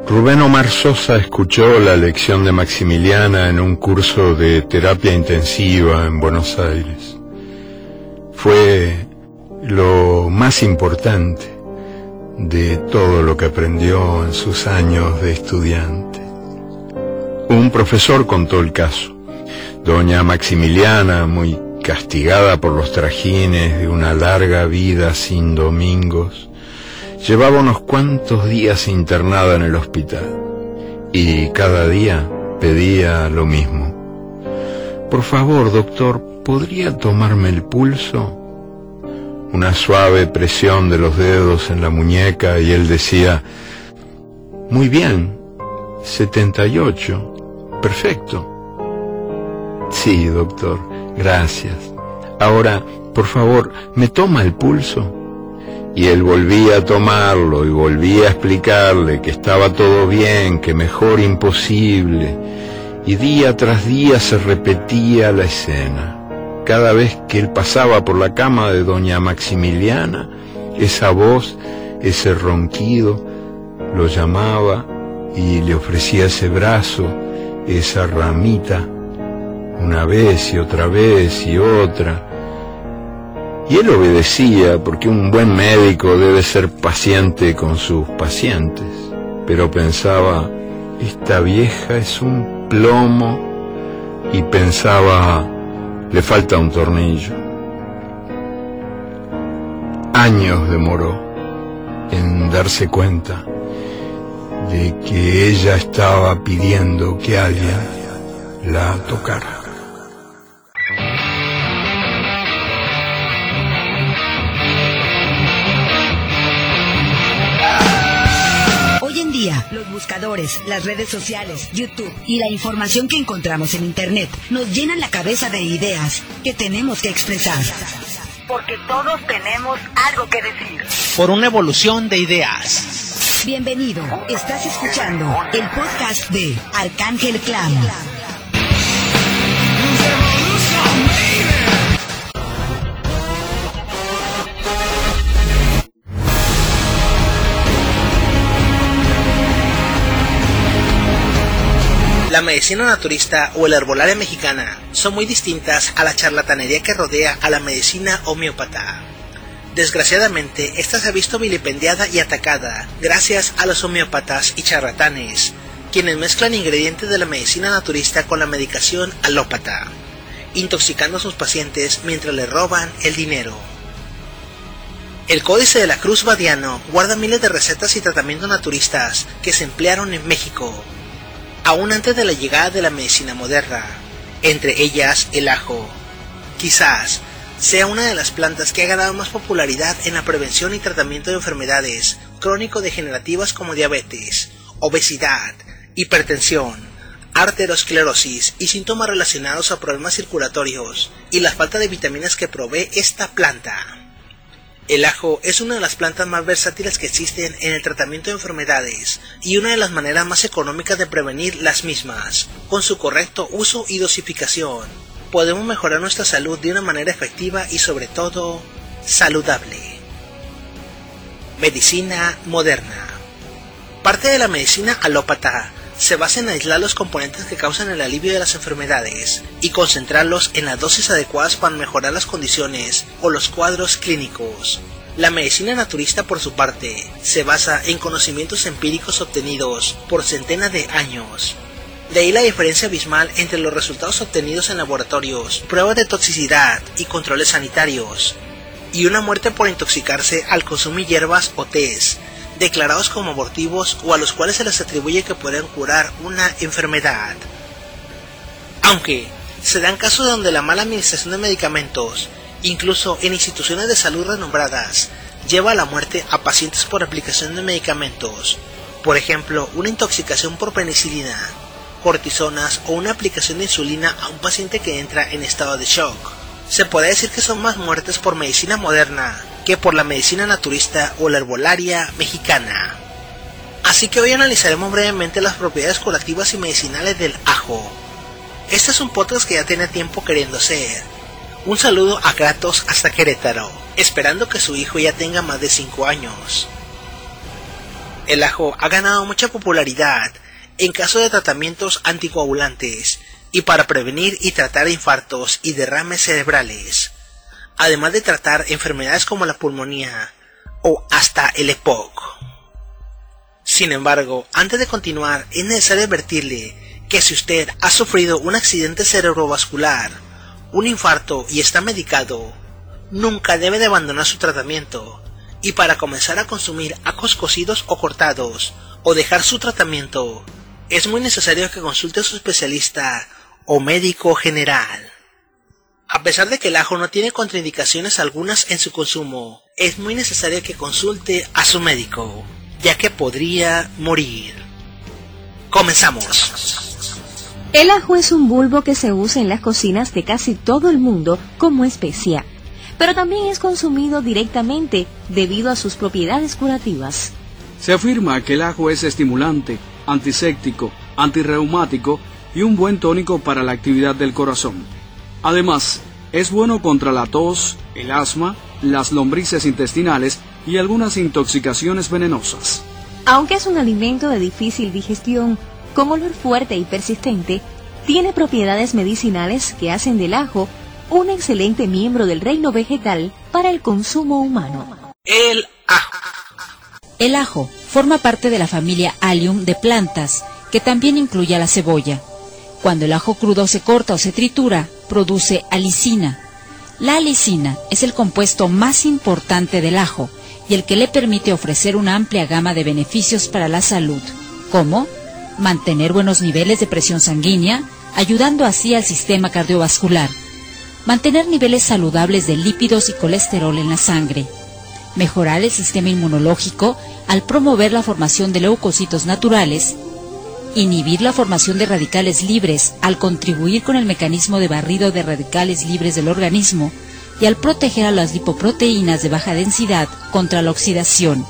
Rubén Omar Sosa escuchó la lección de Maximiliana en un curso de terapia intensiva en Buenos Aires. Fue lo más importante de todo lo que aprendió en sus años de estudiante. Un profesor contó el caso. Doña Maximiliana, muy castigada por los trajines de una larga vida sin domingos, llevaba unos cuantos días internada en el hospital y cada día pedía lo mismo. Por favor, doctor, ¿podría tomarme el pulso? Una suave presión de los dedos en la muñeca y él decía, muy bien, 78, perfecto. Sí, doctor, gracias. Ahora, por favor, ¿me toma el pulso? Y él volvía a tomarlo y volvía a explicarle que estaba todo bien, que mejor imposible. Y día tras día se repetía la escena. Cada vez que él pasaba por la cama de doña Maximiliana, esa voz, ese ronquido, lo llamaba y le ofrecía ese brazo, esa ramita, una vez y otra vez y otra. Y él obedecía, porque un buen médico debe ser paciente con sus pacientes. Pero pensaba, esta vieja es un plomo, y pensaba, le falta un tornillo. Años demoró en darse cuenta de que ella estaba pidiendo que alguien la tocara. Los buscadores, las redes sociales, YouTube y la información que encontramos en Internet nos llenan la cabeza de ideas que tenemos que expresar. Porque todos tenemos algo que decir. Por una evolución de ideas. Bienvenido, estás escuchando el podcast de Arcángel Clan. La medicina naturista o la herbolaria mexicana son muy distintas a la charlatanería que rodea a la medicina homeópata. Desgraciadamente, esta se ha visto vilipendiada y atacada gracias a los homeópatas y charlatanes, quienes mezclan ingredientes de la medicina naturista con la medicación alópata, intoxicando a sus pacientes mientras les roban el dinero. El Códice de la Cruz Badiano guarda miles de recetas y tratamientos naturistas que se emplearon en México, aún antes de la llegada de la medicina moderna, entre ellas el ajo. Quizás sea una de las plantas que ha ganado más popularidad en la prevención y tratamiento de enfermedades crónico-degenerativas como diabetes, obesidad, hipertensión, arteriosclerosis y síntomas relacionados a problemas circulatorios y la falta de vitaminas que provee esta planta. El ajo es una de las plantas más versátiles que existen en el tratamiento de enfermedades y una de las maneras más económicas de prevenir las mismas. Con su correcto uso y dosificación, podemos mejorar nuestra salud de una manera efectiva y sobre todo, saludable. Medicina moderna. Parte de la medicina alópata se basa en aislar los componentes que causan el alivio de las enfermedades y concentrarlos en las dosis adecuadas para mejorar las condiciones o los cuadros clínicos. La medicina naturista, por su parte, se basa en conocimientos empíricos obtenidos por centenas de años. De ahí la diferencia abismal entre los resultados obtenidos en laboratorios, pruebas de toxicidad y controles sanitarios, y una muerte por intoxicarse al consumir hierbas o tés, declarados como abortivos o a los cuales se les atribuye que pueden curar una enfermedad. Aunque se dan casos donde la mala administración de medicamentos, incluso en instituciones de salud renombradas, lleva a la muerte a pacientes por aplicación de medicamentos, por ejemplo, una intoxicación por penicilina, cortisonas o una aplicación de insulina a un paciente que entra en estado de shock. Se puede decir que son más muertes por medicina moderna que por la medicina naturista o la herbolaria mexicana. Así que hoy analizaremos brevemente las propiedades curativas y medicinales del ajo. Este es un podcast que ya tiene tiempo queriendo ser. Un saludo a Kratos hasta Querétaro, esperando que su hijo ya tenga más de 5 años. El ajo ha ganado mucha popularidad en caso de tratamientos anticoagulantes y para prevenir y tratar infartos y derrames cerebrales, además de tratar enfermedades como la pulmonía o hasta el EPOC. Sin embargo, antes de continuar, es necesario advertirle que si usted ha sufrido un accidente cerebrovascular, un infarto y está medicado, nunca debe de abandonar su tratamiento, y para comenzar a consumir ajos cocidos o cortados, o dejar su tratamiento, es muy necesario que consulte a su especialista o médico general. A pesar de que el ajo no tiene contraindicaciones algunas en su consumo, es muy necesario que consulte a su médico, ya que podría morir. Comenzamos. El ajo es un bulbo que se usa en las cocinas de casi todo el mundo como especia, pero también es consumido directamente debido a sus propiedades curativas. Se afirma que el ajo es estimulante, antiséptico, antirreumático y un buen tónico para la actividad del corazón. Además, es bueno contra la tos, el asma, las lombrices intestinales y algunas intoxicaciones venenosas. Aunque es un alimento de difícil digestión, con olor fuerte y persistente, tiene propiedades medicinales que hacen del ajo un excelente miembro del reino vegetal para el consumo humano. El ajo. El ajo forma parte de la familia Allium de plantas, que también incluye a la cebolla. Cuando el ajo crudo se corta o se tritura, produce alicina. La alicina es el compuesto más importante del ajo y el que le permite ofrecer una amplia gama de beneficios para la salud, como mantener buenos niveles de presión sanguínea, ayudando así al sistema cardiovascular, mantener niveles saludables de lípidos y colesterol en la sangre, mejorar el sistema inmunológico al promover la formación de leucocitos naturales, inhibir la formación de radicales libres al contribuir con el mecanismo de barrido de radicales libres del organismo y al proteger a las lipoproteínas de baja densidad contra la oxidación.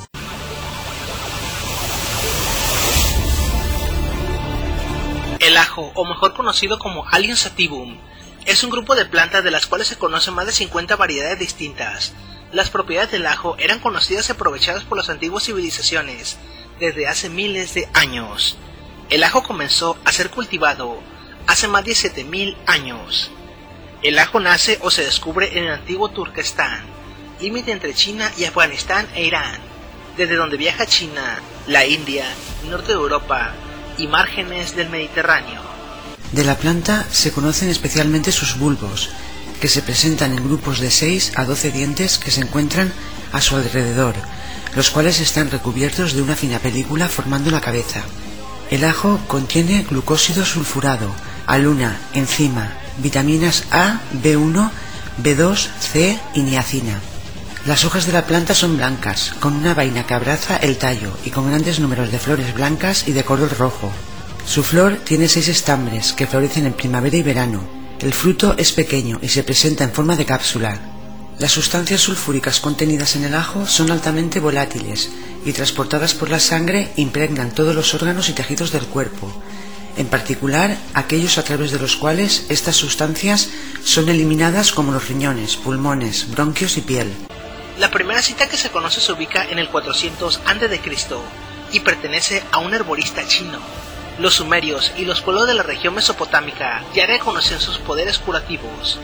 El ajo, o mejor conocido como Allium sativum, es un grupo de plantas de las cuales se conocen más de 50 variedades distintas. Las propiedades del ajo eran conocidas y aprovechadas por las antiguas civilizaciones desde hace miles de años. El ajo comenzó a ser cultivado hace más de 7000 años. El ajo nace o se descubre en el antiguo Turquestán, límite entre China y Afganistán e Irán, desde donde viaja China, la India, norte de Europa y márgenes del Mediterráneo. De la planta se conocen especialmente sus bulbos, que se presentan en grupos de 6 a 12 dientes que se encuentran a su alrededor, los cuales están recubiertos de una fina película formando la cabeza. El ajo contiene glucósido sulfurado, aluna, enzima, vitaminas A, B1, B2, C y niacina. Las hojas de la planta son blancas, con una vaina que abraza el tallo y con grandes números de flores blancas y de color rojo. Su flor tiene 6 estambres que florecen en primavera y verano. El fruto es pequeño y se presenta en forma de cápsula. Las sustancias sulfúricas contenidas en el ajo son altamente volátiles y transportadas por la sangre impregnan todos los órganos y tejidos del cuerpo, en particular aquellos a través de los cuales estas sustancias son eliminadas como los riñones, pulmones, bronquios y piel. La primera cita que se conoce se ubica en el 400 a.C. y pertenece a un herborista chino. Los sumerios y los pueblos de la región mesopotámica ya reconocían sus poderes curativos.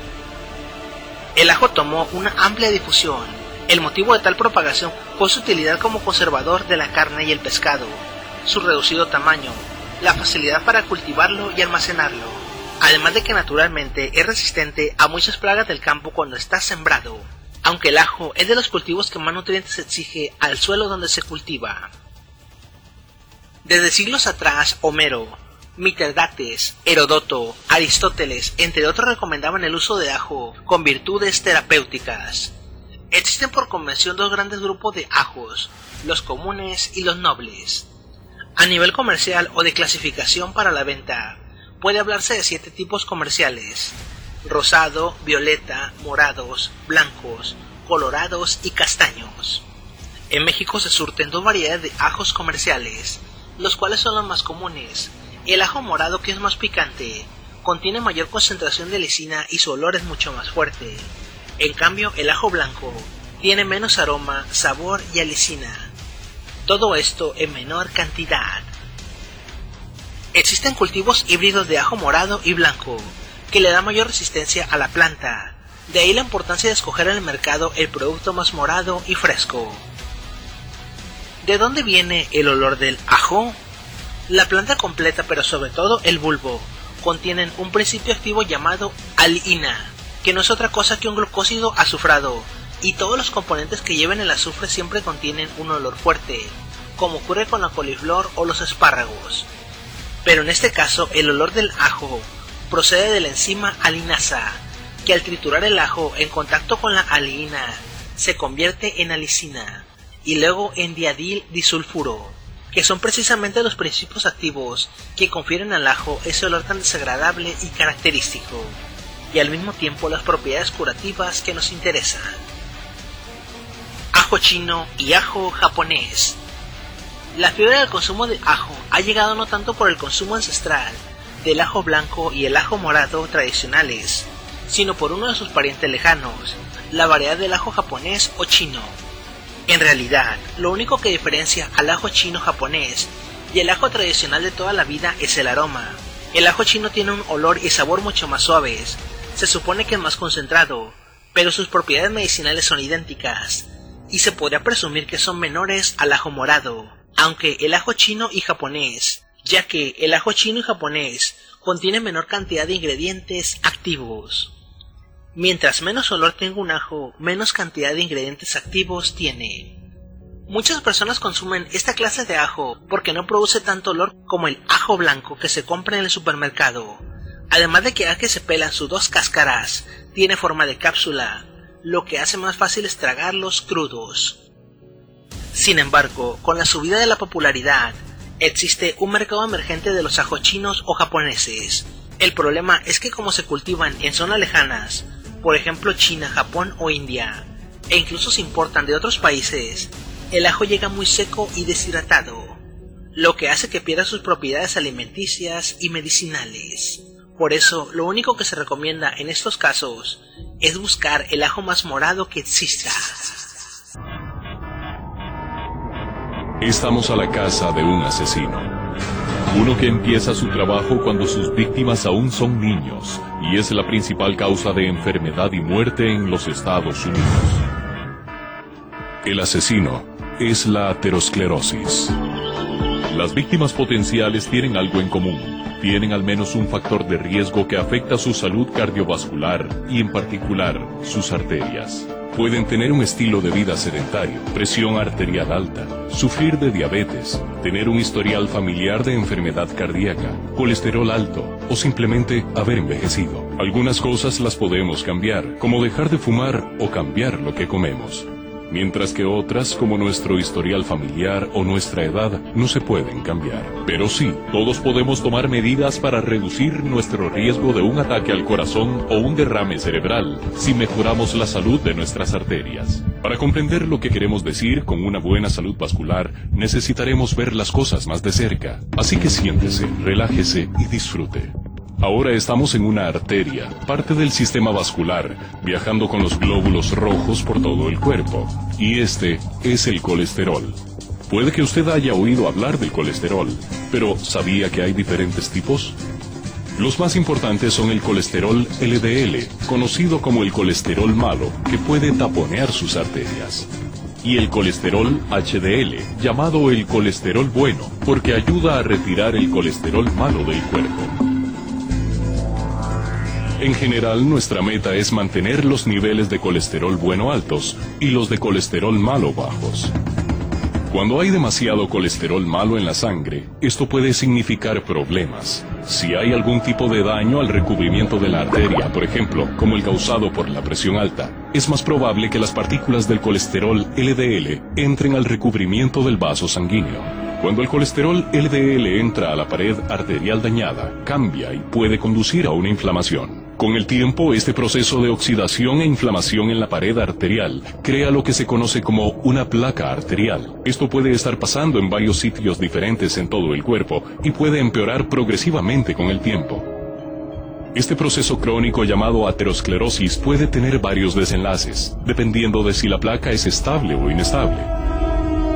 El ajo tomó una amplia difusión. El motivo de tal propagación fue su utilidad como conservador de la carne y el pescado, su reducido tamaño, la facilidad para cultivarlo y almacenarlo, además de que naturalmente es resistente a muchas plagas del campo cuando está sembrado, aunque el ajo es de los cultivos que más nutrientes exige al suelo donde se cultiva. Desde siglos atrás, Homero, Mitrídates, Heródoto, Aristóteles, entre otros, recomendaban el uso de ajo con virtudes terapéuticas. Existen por convención dos grandes grupos de ajos, los comunes y los nobles. A nivel comercial o de clasificación para la venta, puede hablarse de 7 tipos comerciales: rosado, violeta, morados, blancos, colorados y castaños. En México se surten 2 variedades de ajos comerciales, los cuales son los más comunes. El ajo morado, que es más picante, contiene mayor concentración de lisina y su olor es mucho más fuerte. En cambio, el ajo blanco tiene menos aroma, sabor y alicina. Todo esto en menor cantidad. Existen cultivos híbridos de ajo morado y blanco, que le dan mayor resistencia a la planta. De ahí la importancia de escoger en el mercado el producto más morado y fresco. ¿De dónde viene el olor del ajo? La planta completa, pero sobre todo el bulbo, contienen un principio activo llamado alina, que no es otra cosa que un glucósido azufrado, y todos los componentes que lleven el azufre siempre contienen un olor fuerte, como ocurre con la coliflor o los espárragos. Pero en este caso el olor del ajo procede de la enzima alinasa, que al triturar el ajo en contacto con la alina se convierte en alicina y luego en diadil disulfuro, que son precisamente los principios activos que confieren al ajo ese olor tan desagradable y característico, y al mismo tiempo las propiedades curativas que nos interesan. Ajo chino y ajo japonés. La fiebre del consumo de ajo ha llegado no tanto por el consumo ancestral del ajo blanco y el ajo morado tradicionales, sino por uno de sus parientes lejanos, la variedad del ajo japonés o chino. En realidad, lo único que diferencia al ajo chino japonés y el ajo tradicional de toda la vida es el aroma. El ajo chino tiene un olor y sabor mucho más suaves, se supone que es más concentrado, pero sus propiedades medicinales son idénticas, y se podría presumir que son menores al ajo morado, aunque el ajo chino y japonés, ya que el ajo chino y japonés contienen menor cantidad de ingredientes activos. Mientras menos olor tenga un ajo, menos cantidad de ingredientes activos tiene. Muchas personas consumen esta clase de ajo porque no produce tanto olor como el ajo blanco que se compra en el supermercado. Además de que al que se pelan sus dos cáscaras, tiene forma de cápsula, lo que hace más fácil estragarlos crudos. Sin embargo, con la subida de la popularidad, existe un mercado emergente de los ajos chinos o japoneses. El problema es que como se cultivan en zonas lejanas, por ejemplo China, Japón o India, e incluso se importan de otros países, el ajo llega muy seco y deshidratado, lo que hace que pierda sus propiedades alimenticias y medicinales. Por eso, lo único que se recomienda en estos casos es buscar el ajo más morado que exista. Estamos a la casa de un asesino. Uno que empieza su trabajo cuando sus víctimas aún son niños y es la principal causa de enfermedad y muerte en los Estados Unidos. El asesino es la aterosclerosis. Las víctimas potenciales tienen algo en común. Tienen al menos un factor de riesgo que afecta su salud cardiovascular y en particular sus arterias. Pueden tener un estilo de vida sedentario, presión arterial alta, sufrir de diabetes, tener un historial familiar de enfermedad cardíaca, colesterol alto o simplemente haber envejecido. Algunas cosas las podemos cambiar, como dejar de fumar o cambiar lo que comemos. Mientras que otras, como nuestro historial familiar o nuestra edad, no se pueden cambiar. Pero sí, todos podemos tomar medidas para reducir nuestro riesgo de un ataque al corazón o un derrame cerebral, si mejoramos la salud de nuestras arterias. Para comprender lo que queremos decir con una buena salud vascular, necesitaremos ver las cosas más de cerca. Así que siéntese, relájese y disfrute. Ahora estamos en una arteria, parte del sistema vascular, viajando con los glóbulos rojos por todo el cuerpo. Y este es el colesterol. Puede que usted haya oído hablar del colesterol, pero ¿sabía que hay diferentes tipos? Los más importantes son el colesterol LDL, conocido como el colesterol malo, que puede taponear sus arterias. Y el colesterol HDL, llamado el colesterol bueno, porque ayuda a retirar el colesterol malo del cuerpo. En general, nuestra meta es mantener los niveles de colesterol bueno altos y los de colesterol malo bajos. Cuando hay demasiado colesterol malo en la sangre, esto puede significar problemas. Si hay algún tipo de daño al recubrimiento de la arteria, por ejemplo, como el causado por la presión alta, es más probable que las partículas del colesterol LDL entren al recubrimiento del vaso sanguíneo. Cuando el colesterol LDL entra a la pared arterial dañada, cambia y puede conducir a una inflamación. Con el tiempo, este proceso de oxidación e inflamación en la pared arterial crea lo que se conoce como una placa arterial. Esto puede estar pasando en varios sitios diferentes en todo el cuerpo y puede empeorar progresivamente con el tiempo. Este proceso crónico llamado aterosclerosis puede tener varios desenlaces, dependiendo de si la placa es estable o inestable.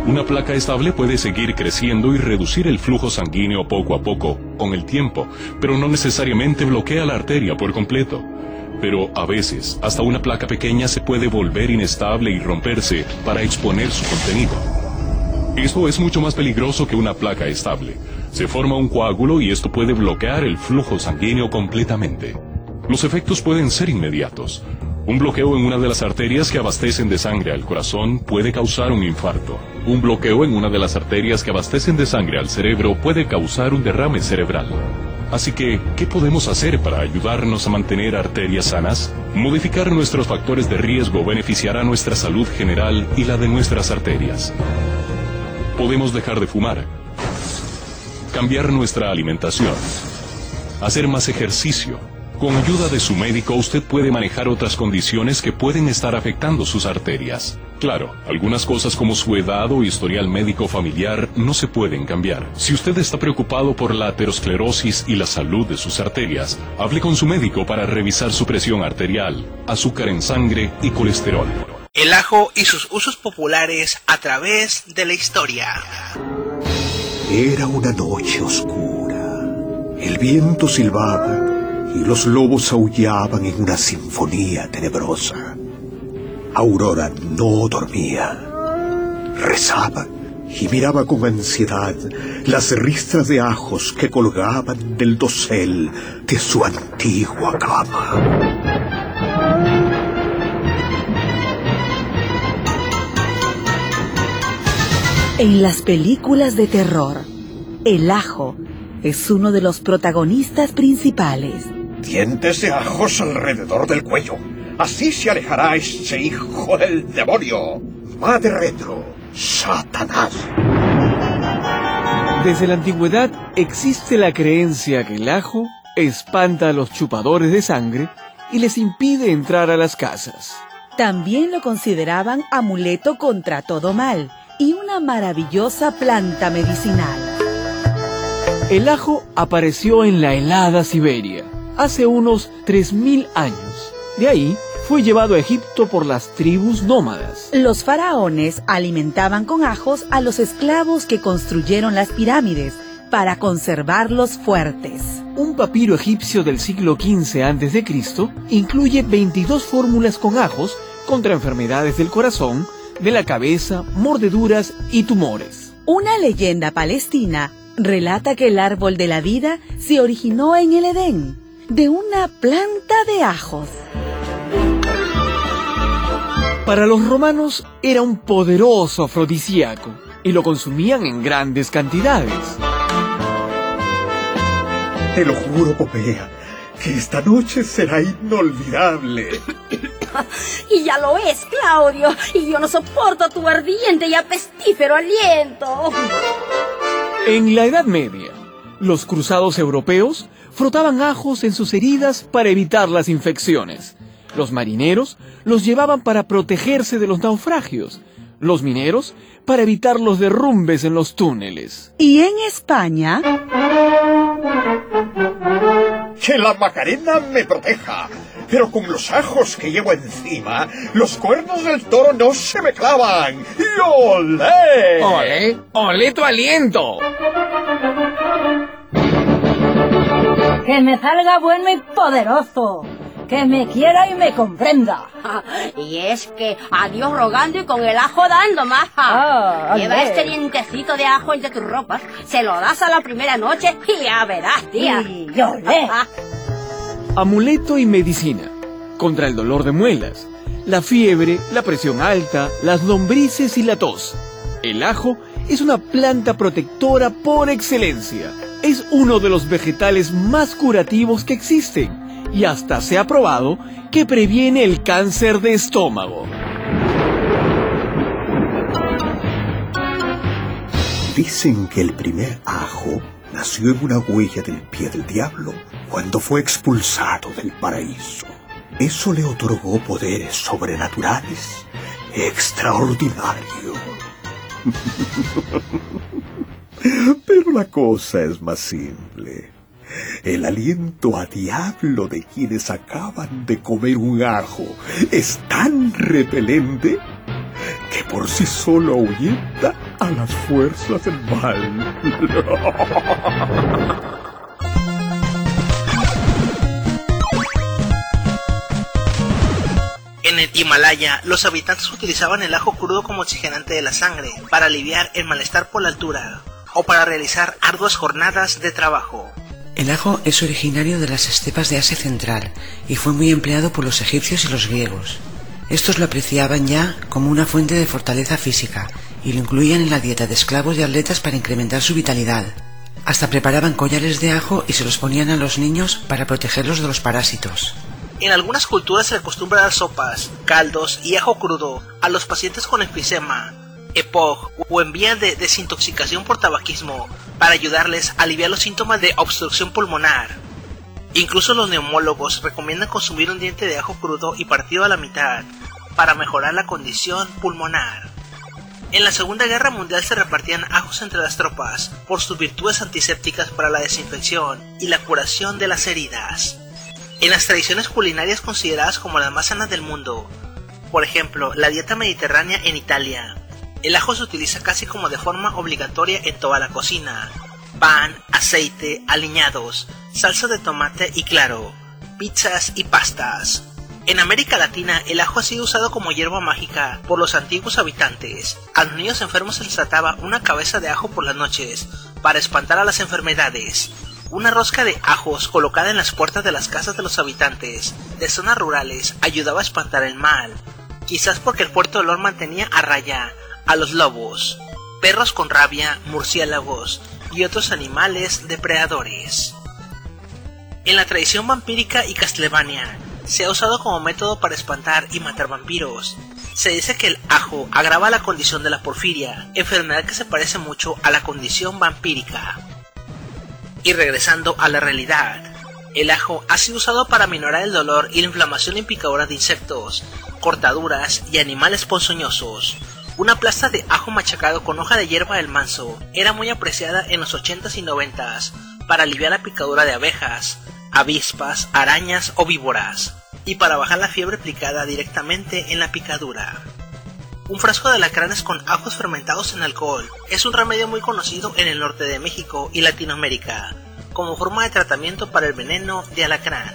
Una placa estable puede seguir creciendo y reducir el flujo sanguíneo poco a poco, con el tiempo, pero no necesariamente bloquea la arteria por completo. Pero a veces, hasta una placa pequeña se puede volver inestable y romperse para exponer su contenido. Esto es mucho más peligroso que una placa estable. Se forma un coágulo y esto puede bloquear el flujo sanguíneo completamente. Los efectos pueden ser inmediatos. Un bloqueo en una de las arterias que abastecen de sangre al corazón puede causar un infarto. Un bloqueo en una de las arterias que abastecen de sangre al cerebro puede causar un derrame cerebral. Así que, ¿qué podemos hacer para ayudarnos a mantener arterias sanas? Modificar nuestros factores de riesgo beneficiará nuestra salud general y la de nuestras arterias. Podemos dejar de fumar, cambiar nuestra alimentación, hacer más ejercicio. Con ayuda de su médico usted puede manejar otras condiciones que pueden estar afectando sus arterias. Claro, algunas cosas como su edad o historial médico familiar no se pueden cambiar. Si usted está preocupado por la aterosclerosis y la salud de sus arterias, hable con su médico para revisar su presión arterial, azúcar en sangre y colesterol. El ajo y sus usos populares a través de la historia. Era una noche oscura. El viento silbaba y los lobos aullaban en una sinfonía tenebrosa. Aurora no dormía. Rezaba y miraba con ansiedad las ristras de ajos que colgaban del dosel de su antigua cama. En las películas de terror, el ajo es uno de los protagonistas principales. Dientes de ajos alrededor del cuello. Así se alejará ese hijo del demonio. Madre Retro, Satanás. Desde la antigüedad existe la creencia que el ajo espanta a los chupadores de sangre y les impide entrar a las casas. También lo consideraban amuleto contra todo mal y una maravillosa planta medicinal. El ajo apareció en la helada Siberia hace unos 3000 años. De ahí fue llevado a Egipto por las tribus nómadas. Los faraones alimentaban con ajos a los esclavos que construyeron las pirámides para conservarlos fuertes. Un papiro egipcio del siglo XV a.C. incluye 22 fórmulas con ajos contra enfermedades del corazón, de la cabeza, mordeduras y tumores. Una leyenda palestina relata que el árbol de la vida se originó en el Edén, de una planta de ajos. Para los romanos era un poderoso afrodisíaco y lo consumían en grandes cantidades. Te lo juro, Popea, que esta noche será inolvidable. Y ya lo es, Claudio, y yo no soporto tu ardiente y apestífero aliento. En la Edad Media, los cruzados europeos frotaban ajos en sus heridas para evitar las infecciones. Los marineros los llevaban para protegerse de los naufragios. Los mineros para evitar los derrumbes en los túneles. ¿Y en España? Que la Macarena me proteja. Pero con los ajos que llevo encima, los cuernos del toro no se me clavan. ¡Y olé! ¡Olé! ¡Olé tu aliento! Que me salga bueno y poderoso. Que me quiera y me comprenda. Y es que a Dios rogando y con el ajo dando, maja. Lleva este dientecito de ajo entre tus ropas, se lo das a la primera noche y ya verás, tía. Y olé. Amuleto y medicina. Contra el dolor de muelas, la fiebre, la presión alta, las lombrices y la tos. El ajo es una planta protectora por excelencia. Es uno de los vegetales más curativos que existen. Y hasta se ha probado que previene el cáncer de estómago. Dicen que el primer ajo nació en una huella del pie del diablo cuando fue expulsado del paraíso. Eso le otorgó poderes sobrenaturales extraordinarios. Pero la cosa es más simple. El aliento a diablo de quienes acaban de comer un ajo es tan repelente que por sí solo ahuyenta a las fuerzas del mal. En el Himalaya, los habitantes utilizaban el ajo crudo como oxigenante de la sangre para aliviar el malestar por la altura o para realizar arduas jornadas de trabajo. El ajo es originario de las estepas de Asia Central y fue muy empleado por los egipcios y los griegos. Estos lo apreciaban ya como una fuente de fortaleza física y lo incluían en la dieta de esclavos y atletas para incrementar su vitalidad. Hasta preparaban collares de ajo y se los ponían a los niños para protegerlos de los parásitos. En algunas culturas se acostumbra dar sopas, caldos y ajo crudo a los pacientes con enfisema, EPOC o en vía de desintoxicación por tabaquismo para ayudarles a aliviar los síntomas de obstrucción pulmonar. Incluso los neumólogos recomiendan consumir un diente de ajo crudo y partido a la mitad para mejorar la condición pulmonar. En la Segunda Guerra Mundial se repartían ajos entre las tropas por sus virtudes antisépticas para la desinfección y la curación de las heridas. En las tradiciones culinarias consideradas como las más sanas del mundo, por ejemplo, la dieta mediterránea en Italia, el ajo se utiliza casi como de forma obligatoria en toda la cocina. Pan, aceite, aliñados, salsa de tomate y claro, pizzas y pastas. En América Latina, el ajo ha sido usado como hierba mágica por los antiguos habitantes. A los niños enfermos se les trataba una cabeza de ajo por las noches para espantar a las enfermedades. Una rosca de ajos colocada en las puertas de las casas de los habitantes de zonas rurales ayudaba a espantar el mal, quizás porque el fuerte olor mantenía a raya a los lobos, perros con rabia, murciélagos y otros animales depredadores. En la tradición vampírica y Castlevania se ha usado como método para espantar y matar vampiros. Se dice que el ajo agrava la condición de la porfiria, enfermedad que se parece mucho a la condición vampírica. Y regresando a la realidad, el ajo ha sido usado para minorar el dolor y la inflamación en picaduras de insectos, cortaduras y animales ponzoñosos. Una plasta de ajo machacado con hoja de hierba del manso era muy apreciada en los 80s y 90s para aliviar la picadura de abejas, avispas, arañas o víboras, y para bajar la fiebre aplicada directamente en la picadura. Un frasco de alacranes con ajos fermentados en alcohol es un remedio muy conocido en el norte de México y Latinoamérica, como forma de tratamiento para el veneno de alacrán.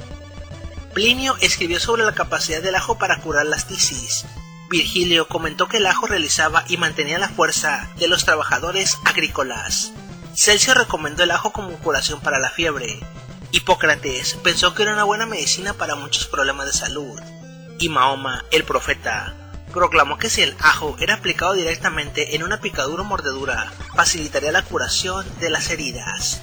Plinio escribió sobre la capacidad del ajo para curar las tisis. Virgilio comentó que el ajo realizaba y mantenía la fuerza de los trabajadores agrícolas. Celso recomendó el ajo como curación para la fiebre. Hipócrates pensó que era una buena medicina para muchos problemas de salud. Y Mahoma, el profeta, proclamó que si el ajo era aplicado directamente en una picadura o mordedura, facilitaría la curación de las heridas.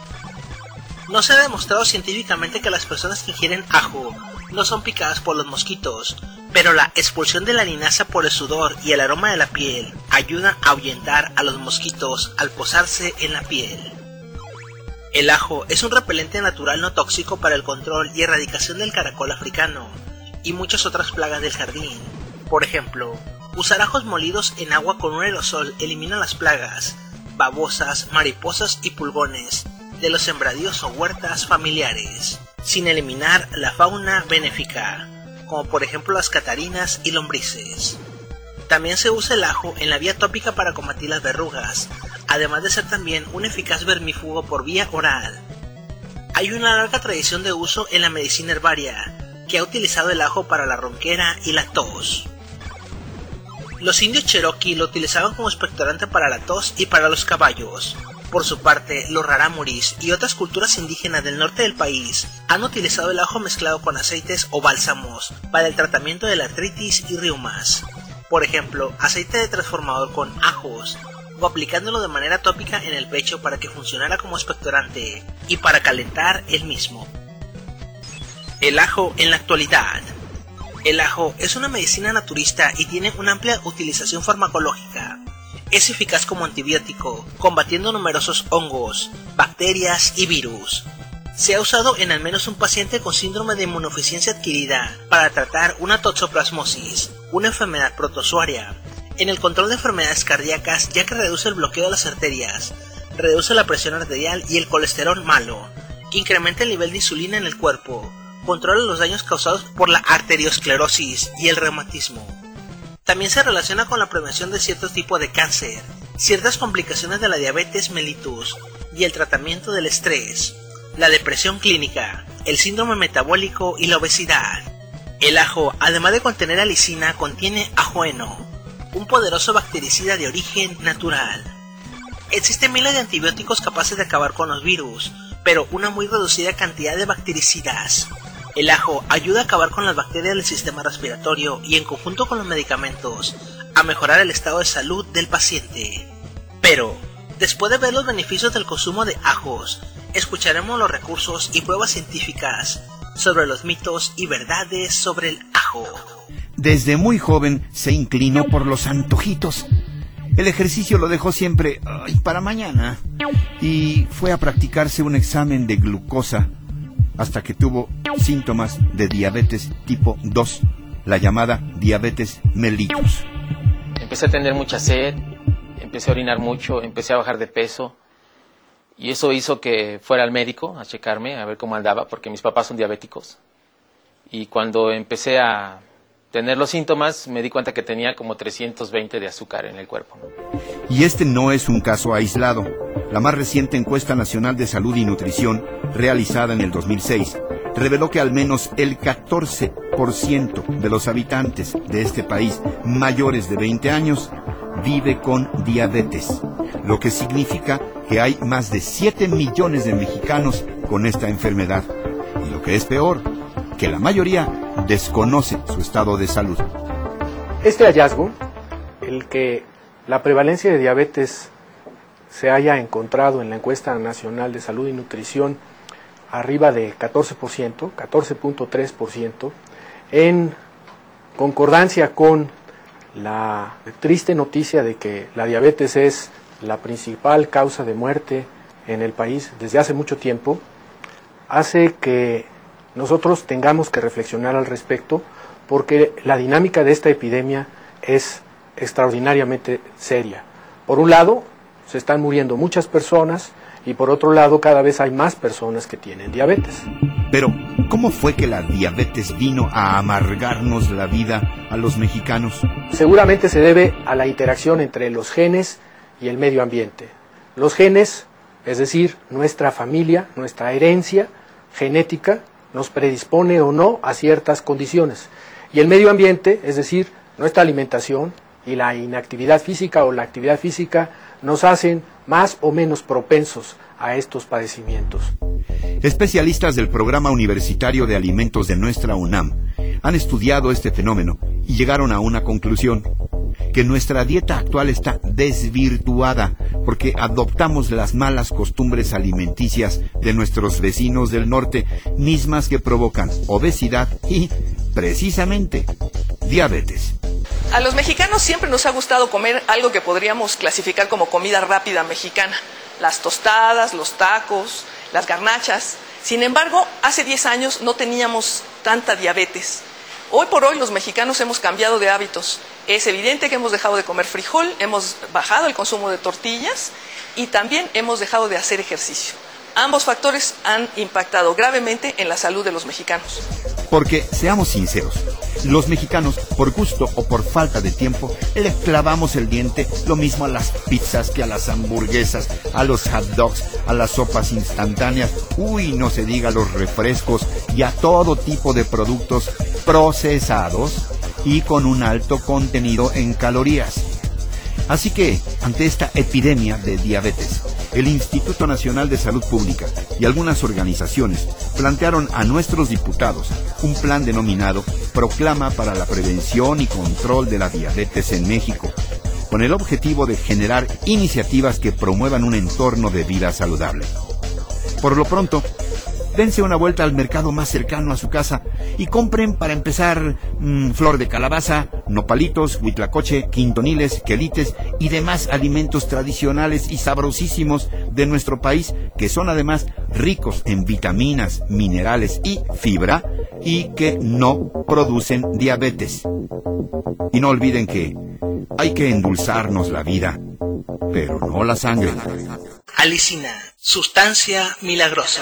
No se ha demostrado científicamente que las personas que ingieren ajo no son picadas por los mosquitos, pero la expulsión de la linaza por el sudor y el aroma de la piel ayuda a ahuyentar a los mosquitos al posarse en la piel. El ajo es un repelente natural no tóxico para el control y erradicación del caracol africano y muchas otras plagas del jardín. Por ejemplo, usar ajos molidos en agua con un aerosol elimina las plagas, babosas, mariposas y pulgones de los sembradíos o huertas familiares, sin eliminar la fauna benéfica, como por ejemplo las catarinas y lombrices. También se usa el ajo en la vía tópica para combatir las verrugas, además de ser también un eficaz vermífugo por vía oral. Hay una larga tradición de uso en la medicina herbaria, que ha utilizado el ajo para la ronquera y la tos. Los indios Cherokee lo utilizaban como expectorante para la tos y para los caballos. Por su parte, los rarámuris y otras culturas indígenas del norte del país han utilizado el ajo mezclado con aceites o bálsamos para el tratamiento de la artritis y reumas. Por ejemplo, aceite de transformador con ajos, o aplicándolo de manera tópica en el pecho para que funcionara como expectorante y para calentar el mismo. El ajo en la actualidad. El ajo es una medicina naturista y tiene una amplia utilización farmacológica. Es eficaz como antibiótico, combatiendo numerosos hongos, bacterias y virus. Se ha usado en al menos un paciente con síndrome de inmunodeficiencia adquirida para tratar una toxoplasmosis, una enfermedad protozoaria, en el control de enfermedades cardíacas ya que reduce el bloqueo de las arterias, reduce la presión arterial y el colesterol malo, que incrementa el nivel de insulina en el cuerpo, controla los daños causados por la arteriosclerosis y el reumatismo. También se relaciona con la prevención de ciertos tipos de cáncer, ciertas complicaciones de la diabetes mellitus y el tratamiento del estrés, la depresión clínica, el síndrome metabólico y la obesidad. El ajo, además de contener alicina, contiene ajoeno, un poderoso bactericida de origen natural. Existen miles de antibióticos capaces de acabar con los virus, pero una muy reducida cantidad de bactericidas. El ajo ayuda a acabar con las bacterias del sistema respiratorio y, en conjunto con los medicamentos, a mejorar el estado de salud del paciente. Pero, después de ver los beneficios del consumo de ajos, escucharemos los recursos y pruebas científicas sobre los mitos y verdades sobre el ajo. Desde muy joven se inclinó por los antojitos. El ejercicio lo dejó siempre para mañana y fue a practicarse un examen de glucosa hasta que tuvo síntomas de diabetes tipo 2, la llamada diabetes mellitus. Empecé a tener mucha sed, empecé a orinar mucho, empecé a bajar de peso y eso hizo que fuera al médico a checarme, a ver cómo andaba, porque mis papás son diabéticos. Y cuando empecé a tener los síntomas, me di cuenta que tenía como 320 de azúcar en el cuerpo. Y este no es un caso aislado. La más reciente encuesta nacional de salud y nutrición, realizada en el 2006, reveló que al menos el 14% de los habitantes de este país mayores de 20 años vive con diabetes, lo que significa que hay más de 7 millones de mexicanos con esta enfermedad. Y lo que es peor, que la mayoría desconoce su estado de salud. Este hallazgo, el que la prevalencia de diabetes se haya encontrado en la encuesta nacional de salud y nutrición arriba de 14%, 14.3%, en concordancia con la triste noticia de que la diabetes es la principal causa de muerte en el país desde hace mucho tiempo, hace que nosotros tengamos que reflexionar al respecto, porque la dinámica de esta epidemia es extraordinariamente seria. Por un lado, se están muriendo muchas personas y por otro lado, cada vez hay más personas que tienen diabetes. Pero, ¿cómo fue que la diabetes vino a amargarnos la vida a los mexicanos? Seguramente se debe a la interacción entre los genes y el medio ambiente. Los genes, es decir, nuestra familia, nuestra herencia genética, nos predispone o no a ciertas condiciones. Y el medio ambiente, es decir, nuestra alimentación y la inactividad física o la actividad física, nos hacen más o menos propensos a estos padecimientos. Especialistas del Programa Universitario de Alimentos de nuestra UNAM han estudiado este fenómeno y llegaron a una conclusión: que nuestra dieta actual está desvirtuada porque adoptamos las malas costumbres alimenticias de nuestros vecinos del norte, mismas que provocan obesidad y, precisamente, diabetes. A los mexicanos siempre nos ha gustado comer algo que podríamos clasificar como comida rápida mexicana. Las tostadas, los tacos, las garnachas. Sin embargo, hace 10 años no teníamos tanta diabetes. Hoy por hoy los mexicanos hemos cambiado de hábitos. Es evidente que hemos dejado de comer frijol, hemos bajado el consumo de tortillas y también hemos dejado de hacer ejercicio. Ambos factores han impactado gravemente en la salud de los mexicanos. Porque, seamos sinceros, los mexicanos, por gusto o por falta de tiempo, le clavamos el diente lo mismo a las pizzas que a las hamburguesas, a los hot dogs, a las sopas instantáneas, no se diga los refrescos y a todo tipo de productos procesados y con un alto contenido en calorías. Así que, ante esta epidemia de diabetes, el Instituto Nacional de Salud Pública y algunas organizaciones plantearon a nuestros diputados un plan denominado Proclama para la Prevención y Control de la Diabetes en México, con el objetivo de generar iniciativas que promuevan un entorno de vida saludable. Por lo pronto, dense una vuelta al mercado más cercano a su casa y compren, para empezar, flor de calabaza, nopalitos, huitlacoche, quintoniles, quelites y demás alimentos tradicionales y sabrosísimos de nuestro país, que son además ricos en vitaminas, minerales y fibra, y que no producen diabetes. Y no olviden que hay que endulzarnos la vida, pero no la sangre. Alicina, sustancia milagrosa.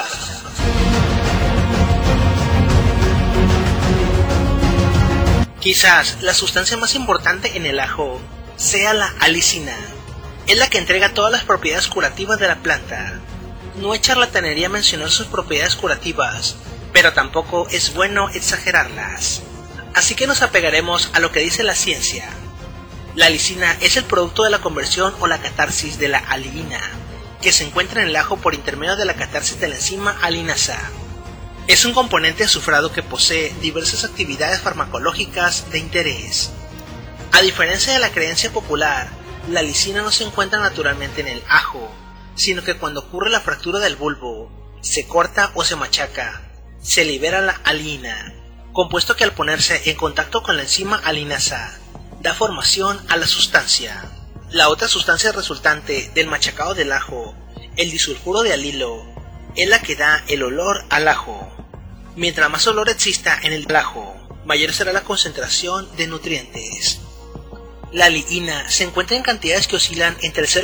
Quizás la sustancia más importante en el ajo sea la alicina. Es la que entrega todas las propiedades curativas de la planta. No es charlatanería mencionar sus propiedades curativas, pero tampoco es bueno exagerarlas. Así que nos apegaremos a lo que dice la ciencia. La alicina es el producto de la conversión o la catarsis de la aliina, que se encuentra en el ajo por intermedio de la catarsis de la enzima alinasa. Es un componente azufrado que posee diversas actividades farmacológicas de interés. A diferencia de la creencia popular, la alicina no se encuentra naturalmente en el ajo, sino que cuando ocurre la fractura del bulbo, se corta o se machaca, se libera la alina, compuesto que al ponerse en contacto con la enzima alinasa, da formación a la sustancia. La otra sustancia resultante del machacado del ajo, el disulfuro de alilo, es la que da el olor al ajo. Mientras más olor exista en el ajo, mayor será la concentración de nutrientes. La liina se encuentra en cantidades que oscilan entre el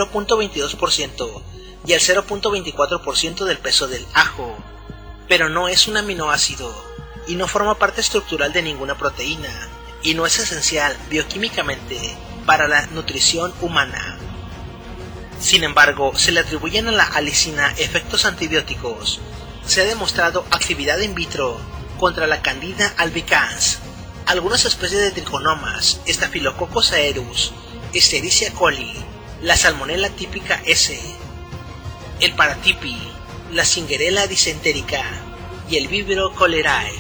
0.22% y el 0.24% del peso del ajo, pero no es un aminoácido y no forma parte estructural de ninguna proteína y no es esencial bioquímicamente para la nutrición humana. Sin embargo, se le atribuyen a la alicina efectos antibióticos. Se ha demostrado actividad in vitro contra la Candida albicans, algunas especies de triconomas, Staphylococcus aureus, Escherichia coli, la Salmonella típica S, el Paratipi, la Shigella disentérica y el Vibrio cholerae.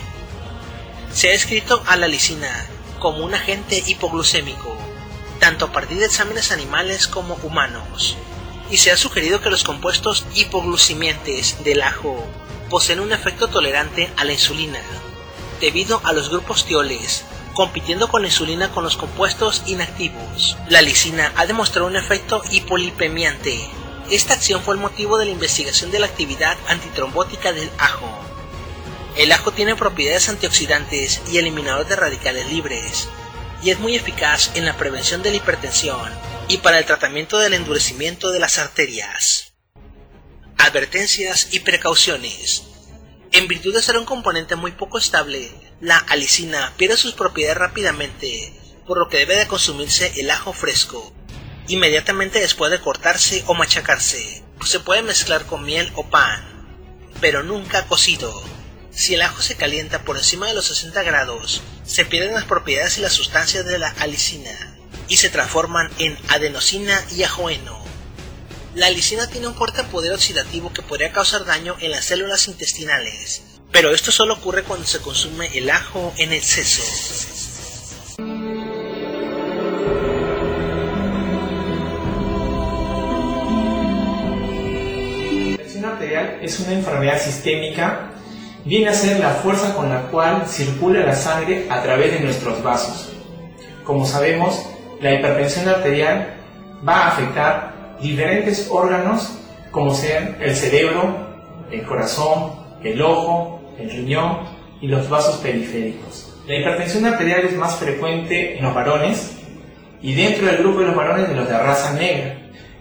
Se ha descrito a la alicina como un agente hipoglucémico, tanto a partir de exámenes animales como humanos, y se ha sugerido que los compuestos hipoglucemiantes del ajo poseen un efecto tolerante a la insulina, debido a los grupos tioles, compitiendo con la insulina con los compuestos inactivos. La alicina ha demostrado un efecto hipolipemiante. Esta acción fue el motivo de la investigación de la actividad antitrombótica del ajo. El ajo tiene propiedades antioxidantes y eliminador de radicales libres, y es muy eficaz en la prevención de la hipertensión y para el tratamiento del endurecimiento de las arterias. Advertencias y precauciones. En virtud de ser un componente muy poco estable, la alicina pierde sus propiedades rápidamente, por lo que debe de consumirse el ajo fresco, inmediatamente después de cortarse o machacarse. Se puede mezclar con miel o pan, pero nunca cocido. Si el ajo se calienta por encima de los 60 grados, se pierden las propiedades y las sustancias de la alicina, y se transforman en adenosina y ajoeno. La alicina tiene un fuerte poder oxidativo que podría causar daño en las células intestinales, pero esto solo ocurre cuando se consume el ajo en exceso. La presión arterial es una enfermedad sistémica, viene a ser la fuerza con la cual circula la sangre a través de nuestros vasos. Como sabemos, la hipertensión arterial va a afectar diferentes órganos como sean el cerebro, el corazón, el ojo, el riñón y los vasos periféricos. La hipertensión arterial es más frecuente en los varones y dentro del grupo de los varones de los de raza negra.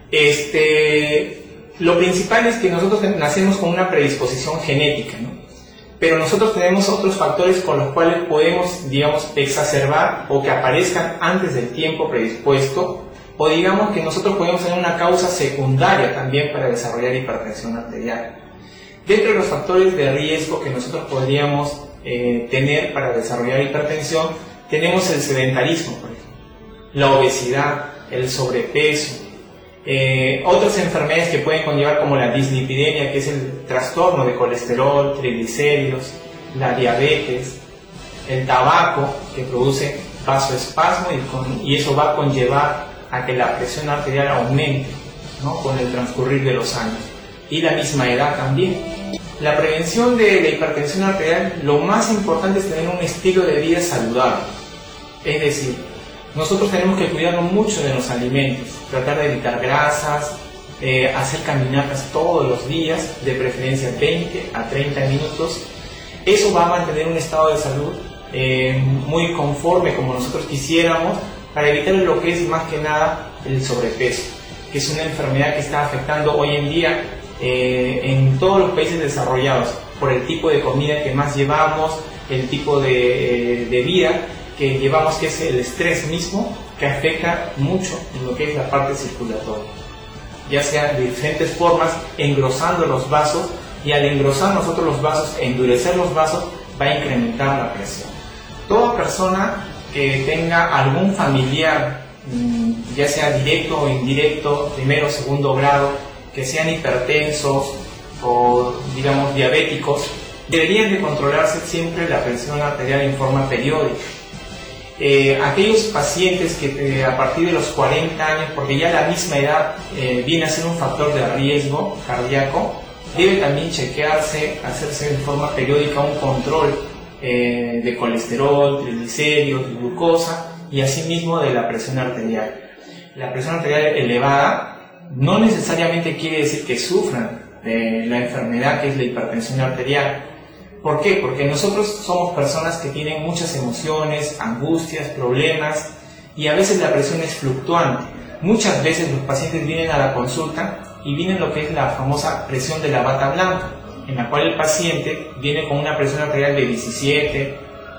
Lo principal es que nosotros nacemos con una predisposición genética, ¿no? Pero nosotros tenemos otros factores con los cuales podemos, exacerbar o que aparezcan antes del tiempo predispuesto, o digamos que nosotros podemos tener una causa secundaria también para desarrollar hipertensión arterial. Dentro de los factores de riesgo que nosotros podríamos tener para desarrollar hipertensión, tenemos el sedentarismo, por ejemplo, la obesidad, el sobrepeso, otras enfermedades que pueden conllevar como la dislipidemia, que es el trastorno de colesterol, triglicéridos, la diabetes, el tabaco, que produce vasoespasmo y eso va a conllevar a que la presión arterial aumente, ¿no?, con el transcurrir de los años, y la misma edad también. La prevención de la hipertensión arterial, lo más importante es tener un estilo de vida saludable, es decir, nosotros tenemos que cuidarnos mucho de los alimentos, tratar de evitar grasas, hacer caminatas todos los días, de preferencia 20 a 30 minutos. Eso va a mantener un estado de salud muy conforme como nosotros quisiéramos, para evitar lo que es más que nada el sobrepeso, que es una enfermedad que está afectando hoy en día en todos los países desarrollados, por el tipo de comida que más llevamos, el tipo de vida que llevamos, que es el estrés mismo, que afecta mucho en lo que es la parte circulatoria, ya sea de diferentes formas, engrosando los vasos, y al engrosar nosotros los vasos, endurecer los vasos, va a incrementar la presión. Toda persona que tenga algún familiar, ya sea directo o indirecto, primero o segundo grado, que sean hipertensos o digamos diabéticos, deberían de controlarse siempre la presión arterial en forma periódica. Aquellos pacientes que a partir de los 40 años, porque ya la misma edad viene a ser un factor de riesgo cardíaco, debe también chequearse, hacerse en forma periódica un control de colesterol, triglicéridos, glucosa y asimismo de la presión arterial. La presión arterial elevada no necesariamente quiere decir que sufran de la enfermedad que es la hipertensión arterial. ¿Por qué? Porque nosotros somos personas que tienen muchas emociones, angustias, problemas, y a veces la presión es fluctuante. Muchas veces los pacientes vienen a la consulta y vienen lo que es la famosa presión de la bata blanca, en la cual el paciente viene con una presión arterial de 17,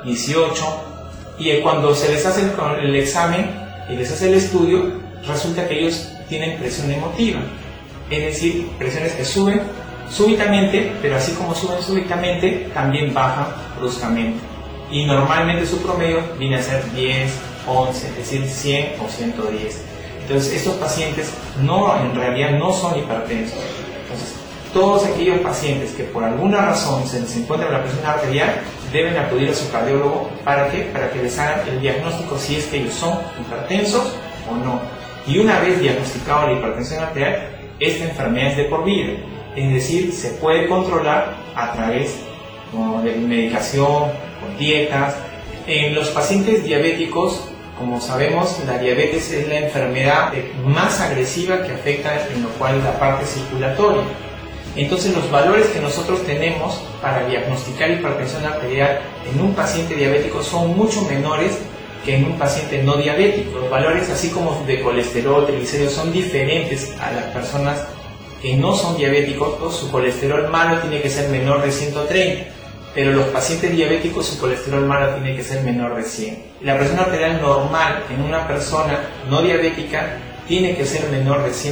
18, y cuando se les hace el examen y les hace el estudio, resulta que ellos tienen presión emotiva, es decir, presiones que suben súbitamente, pero así como suben súbitamente, también bajan bruscamente. Y normalmente su promedio viene a ser 10, 11, es decir, 100 o 110. Entonces, estos pacientes en realidad no son hipertensos. Entonces, todos aquellos pacientes que por alguna razón se les encuentra la presión arterial deben acudir a su cardiólogo. ¿Para qué? Para que les hagan el diagnóstico si es que ellos son hipertensos o no. Y una vez diagnosticada la hipertensión arterial, esta enfermedad es de por vida. Es decir, se puede controlar a través de medicación, con dietas. En los pacientes diabéticos, como sabemos, la diabetes es la enfermedad más agresiva que afecta en lo cual la parte circulatoria. Entonces los valores que nosotros tenemos para diagnosticar hipertensión arterial en un paciente diabético son mucho menores que en un paciente no diabético. Los valores así como de colesterol, triglicéridos son diferentes a las personas que no son diabéticos. Su colesterol malo tiene que ser menor de 130, pero los pacientes diabéticos su colesterol malo tiene que ser menor de 100. La presión arterial normal en una persona no diabética tiene que ser menor de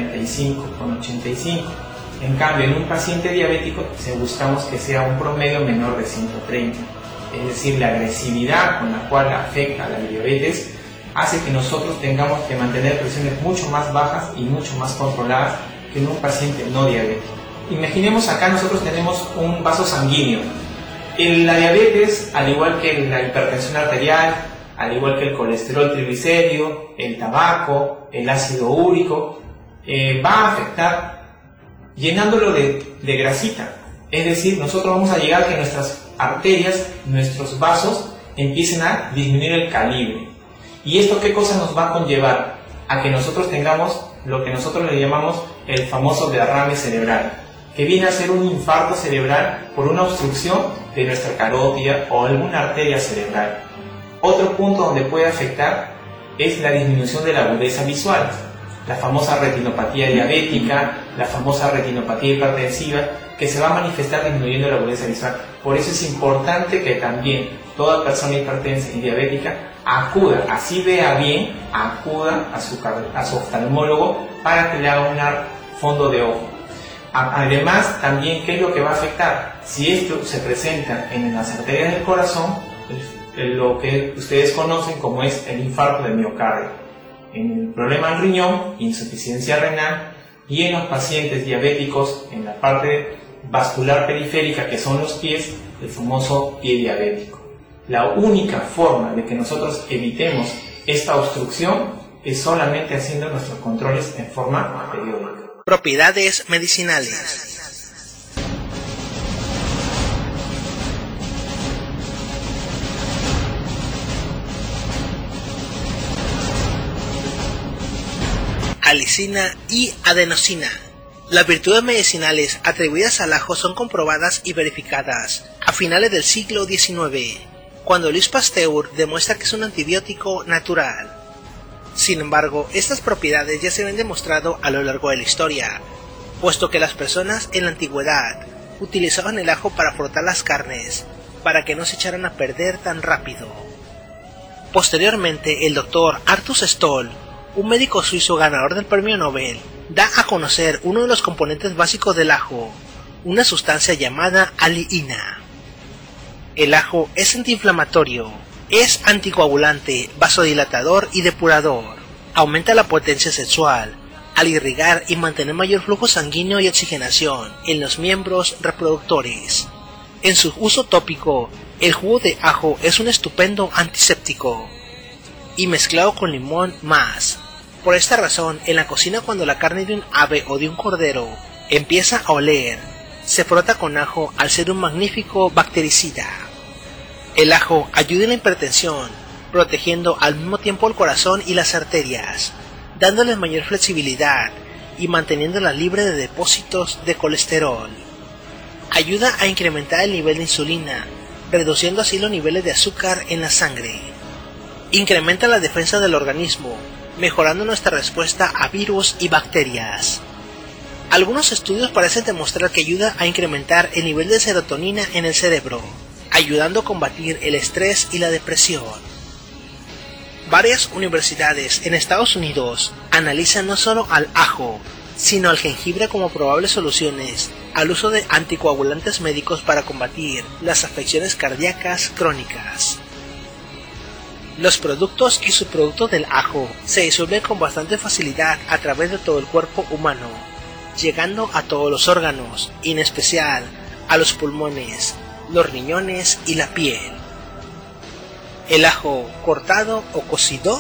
135/85. En cambio, en un paciente diabético buscamos que sea un promedio menor de 130. Es decir, la agresividad con la cual afecta la diabetes hace que nosotros tengamos que mantener presiones mucho más bajas y mucho más controladas que en un paciente no diabético. Imaginemos acá nosotros tenemos un vaso sanguíneo. La diabetes, al igual que la hipertensión arterial, al igual que el colesterol triglicérido, el tabaco, el ácido úrico, va a afectar llenándolo de grasita. Es decir, nosotros vamos a llegar a que nuestras arterias, nuestros vasos, empiecen a disminuir el calibre. ¿Y esto qué cosa nos va a conllevar? A que nosotros tengamos lo que nosotros le llamamos el famoso derrame cerebral, que viene a ser un infarto cerebral por una obstrucción de nuestra carótida o alguna arteria cerebral. Otro punto donde puede afectar es la disminución de la agudeza visual, la famosa retinopatía diabética, la famosa retinopatía hipertensiva, que se va a manifestar disminuyendo la agudeza visual. Por eso es importante que también toda persona hipertensa y diabética acuda, así vea bien, acuda a su oftalmólogo para que le haga un fondo de ojo. Además, también, ¿qué es lo que va a afectar? Si esto se presenta en las arterias del corazón, lo que ustedes conocen como es el infarto de miocardio. En el problema del riñón, insuficiencia renal, y en los pacientes diabéticos, en la parte vascular periférica, que son los pies, el famoso pie diabético. La única forma de que nosotros evitemos esta obstrucción es solamente haciendo nuestros controles en forma periódica. Propiedades medicinales. Alicina y adenosina. Las virtudes medicinales atribuidas al ajo son comprobadas y verificadas a finales del siglo XIX, cuando Louis Pasteur demuestra que es un antibiótico natural. Sin embargo, estas propiedades ya se han demostrado a lo largo de la historia, puesto que las personas en la antigüedad utilizaban el ajo para frotar las carnes, para que no se echaran a perder tan rápido. Posteriormente, el doctor Arthur Stoll, un médico suizo ganador del premio Nobel, da a conocer uno de los componentes básicos del ajo, una sustancia llamada aliina. El ajo es antiinflamatorio, es anticoagulante, vasodilatador y depurador. Aumenta la potencia sexual al irrigar y mantener mayor flujo sanguíneo y oxigenación en los miembros reproductores. En su uso tópico, el jugo de ajo es un estupendo antiséptico. Y mezclado con limón más. Por esta razón, en la cocina cuando la carne de un ave o de un cordero empieza a oler, se frota con ajo al ser un magnífico bactericida. El ajo ayuda en la hipertensión, protegiendo al mismo tiempo el corazón y las arterias, dándoles mayor flexibilidad y manteniéndola libre de depósitos de colesterol. Ayuda a incrementar el nivel de insulina, reduciendo así los niveles de azúcar en la sangre. Incrementa la defensa del organismo, mejorando nuestra respuesta a virus y bacterias. Algunos estudios parecen demostrar que ayuda a incrementar el nivel de serotonina en el cerebro, ayudando a combatir el estrés y la depresión. Varias universidades en Estados Unidos analizan no solo al ajo, sino al jengibre como probables soluciones al uso de anticoagulantes médicos para combatir las afecciones cardíacas crónicas. Los productos y subproductos del ajo se disuelven con bastante facilidad a través de todo el cuerpo humano, llegando a todos los órganos, y en especial a los pulmones, los riñones y la piel. El ajo cortado o cocido,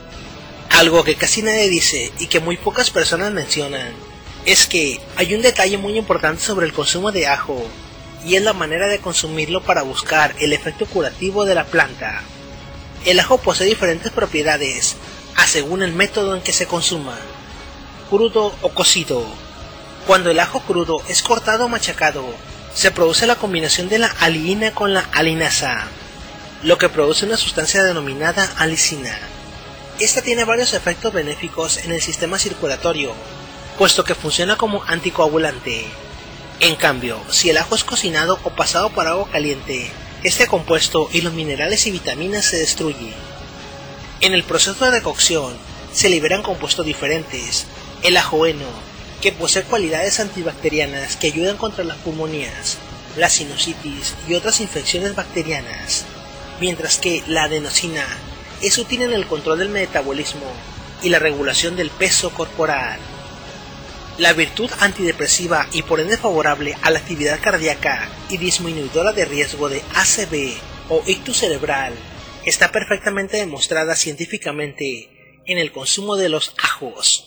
algo que casi nadie dice y que muy pocas personas mencionan, es que hay un detalle muy importante sobre el consumo de ajo, y es la manera de consumirlo para buscar el efecto curativo de la planta. El ajo posee diferentes propiedades, según el método en que se consuma, crudo o cocido. Cuando el ajo crudo es cortado o machacado, se produce la combinación de la aliina con la alinasa, lo que produce una sustancia denominada alicina. Esta tiene varios efectos benéficos en el sistema circulatorio, puesto que funciona como anticoagulante. En cambio, si el ajo es cocinado o pasado por agua caliente, este compuesto y los minerales y vitaminas se destruyen. En el proceso de cocción se liberan compuestos diferentes. El ajo heno, que posee cualidades antibacterianas que ayudan contra las pulmonías, la sinusitis y otras infecciones bacterianas, mientras que la adenosina es útil en el control del metabolismo y la regulación del peso corporal. La virtud antidepresiva y por ende favorable a la actividad cardíaca y disminuidora de riesgo de ACV o ictus cerebral está perfectamente demostrada científicamente en el consumo de los ajos.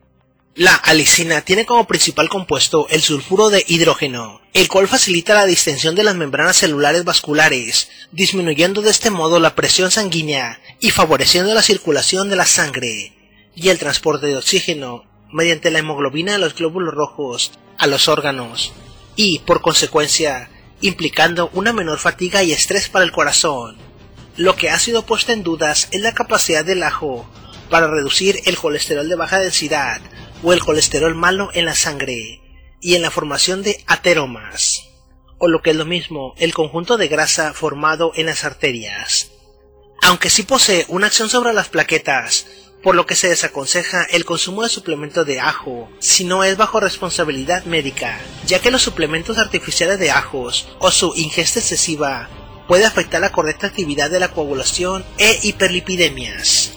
La alicina tiene como principal compuesto el sulfuro de hidrógeno, el cual facilita la distensión de las membranas celulares vasculares, disminuyendo de este modo la presión sanguínea y favoreciendo la circulación de la sangre y el transporte de oxígeno mediante la hemoglobina de los glóbulos rojos a los órganos y, por consecuencia, implicando una menor fatiga y estrés para el corazón. Lo que ha sido puesto en dudas es la capacidad del ajo para reducir el colesterol de baja densidad o el colesterol malo en la sangre y en la formación de ateromas, o lo que es lo mismo, el conjunto de grasa formado en las arterias. Aunque sí posee una acción sobre las plaquetas, por lo que se desaconseja el consumo de suplementos de ajo si no es bajo responsabilidad médica, ya que los suplementos artificiales de ajos o su ingesta excesiva puede afectar la correcta actividad de la coagulación e hiperlipidemias.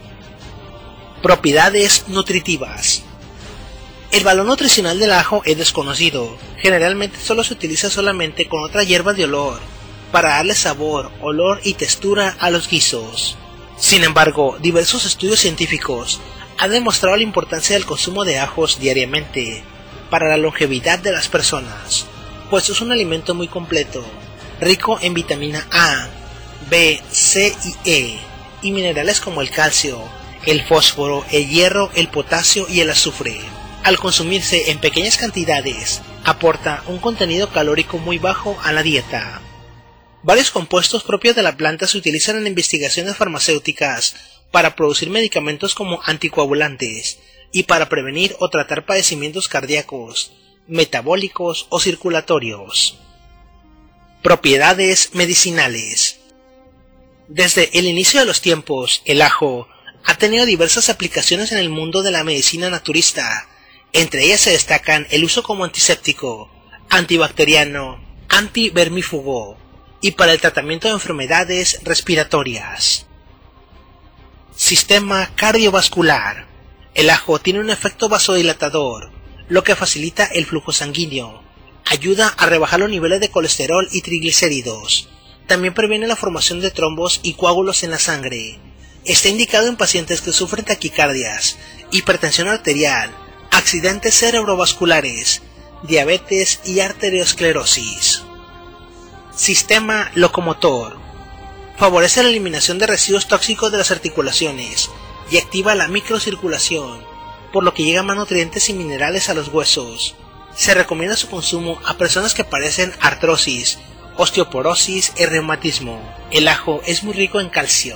Propiedades nutritivas. El valor nutricional del ajo es desconocido. Generalmente solo se utiliza solamente con otras hierbas de olor para darle sabor, olor y textura a los guisos. Sin embargo, diversos estudios científicos han demostrado la importancia del consumo de ajos diariamente para la longevidad de las personas, pues es un alimento muy completo, rico en vitamina A, B, C y E, y minerales como el calcio, el fósforo, el hierro, el potasio y el azufre. Al consumirse en pequeñas cantidades, aporta un contenido calórico muy bajo a la dieta. Varios compuestos propios de la planta se utilizan en investigaciones farmacéuticas para producir medicamentos como anticoagulantes y para prevenir o tratar padecimientos cardíacos, metabólicos o circulatorios. Propiedades medicinales. Desde el inicio de los tiempos, el ajo ha tenido diversas aplicaciones en el mundo de la medicina naturista. Entre ellas se destacan el uso como antiséptico, antibacteriano, antivermífugo y para el tratamiento de enfermedades respiratorias. Sistema cardiovascular. El ajo tiene un efecto vasodilatador, lo que facilita el flujo sanguíneo. Ayuda a rebajar los niveles de colesterol y triglicéridos. También previene la formación de trombos y coágulos en la sangre. Está indicado en pacientes que sufren taquicardias, hipertensión arterial, accidentes cerebrovasculares, diabetes y arteriosclerosis. Sistema locomotor. Favorece la eliminación de residuos tóxicos de las articulaciones y activa la microcirculación, por lo que llegan más nutrientes y minerales a los huesos. Se recomienda su consumo a personas que padecen artrosis, osteoporosis y reumatismo. El ajo es muy rico en calcio.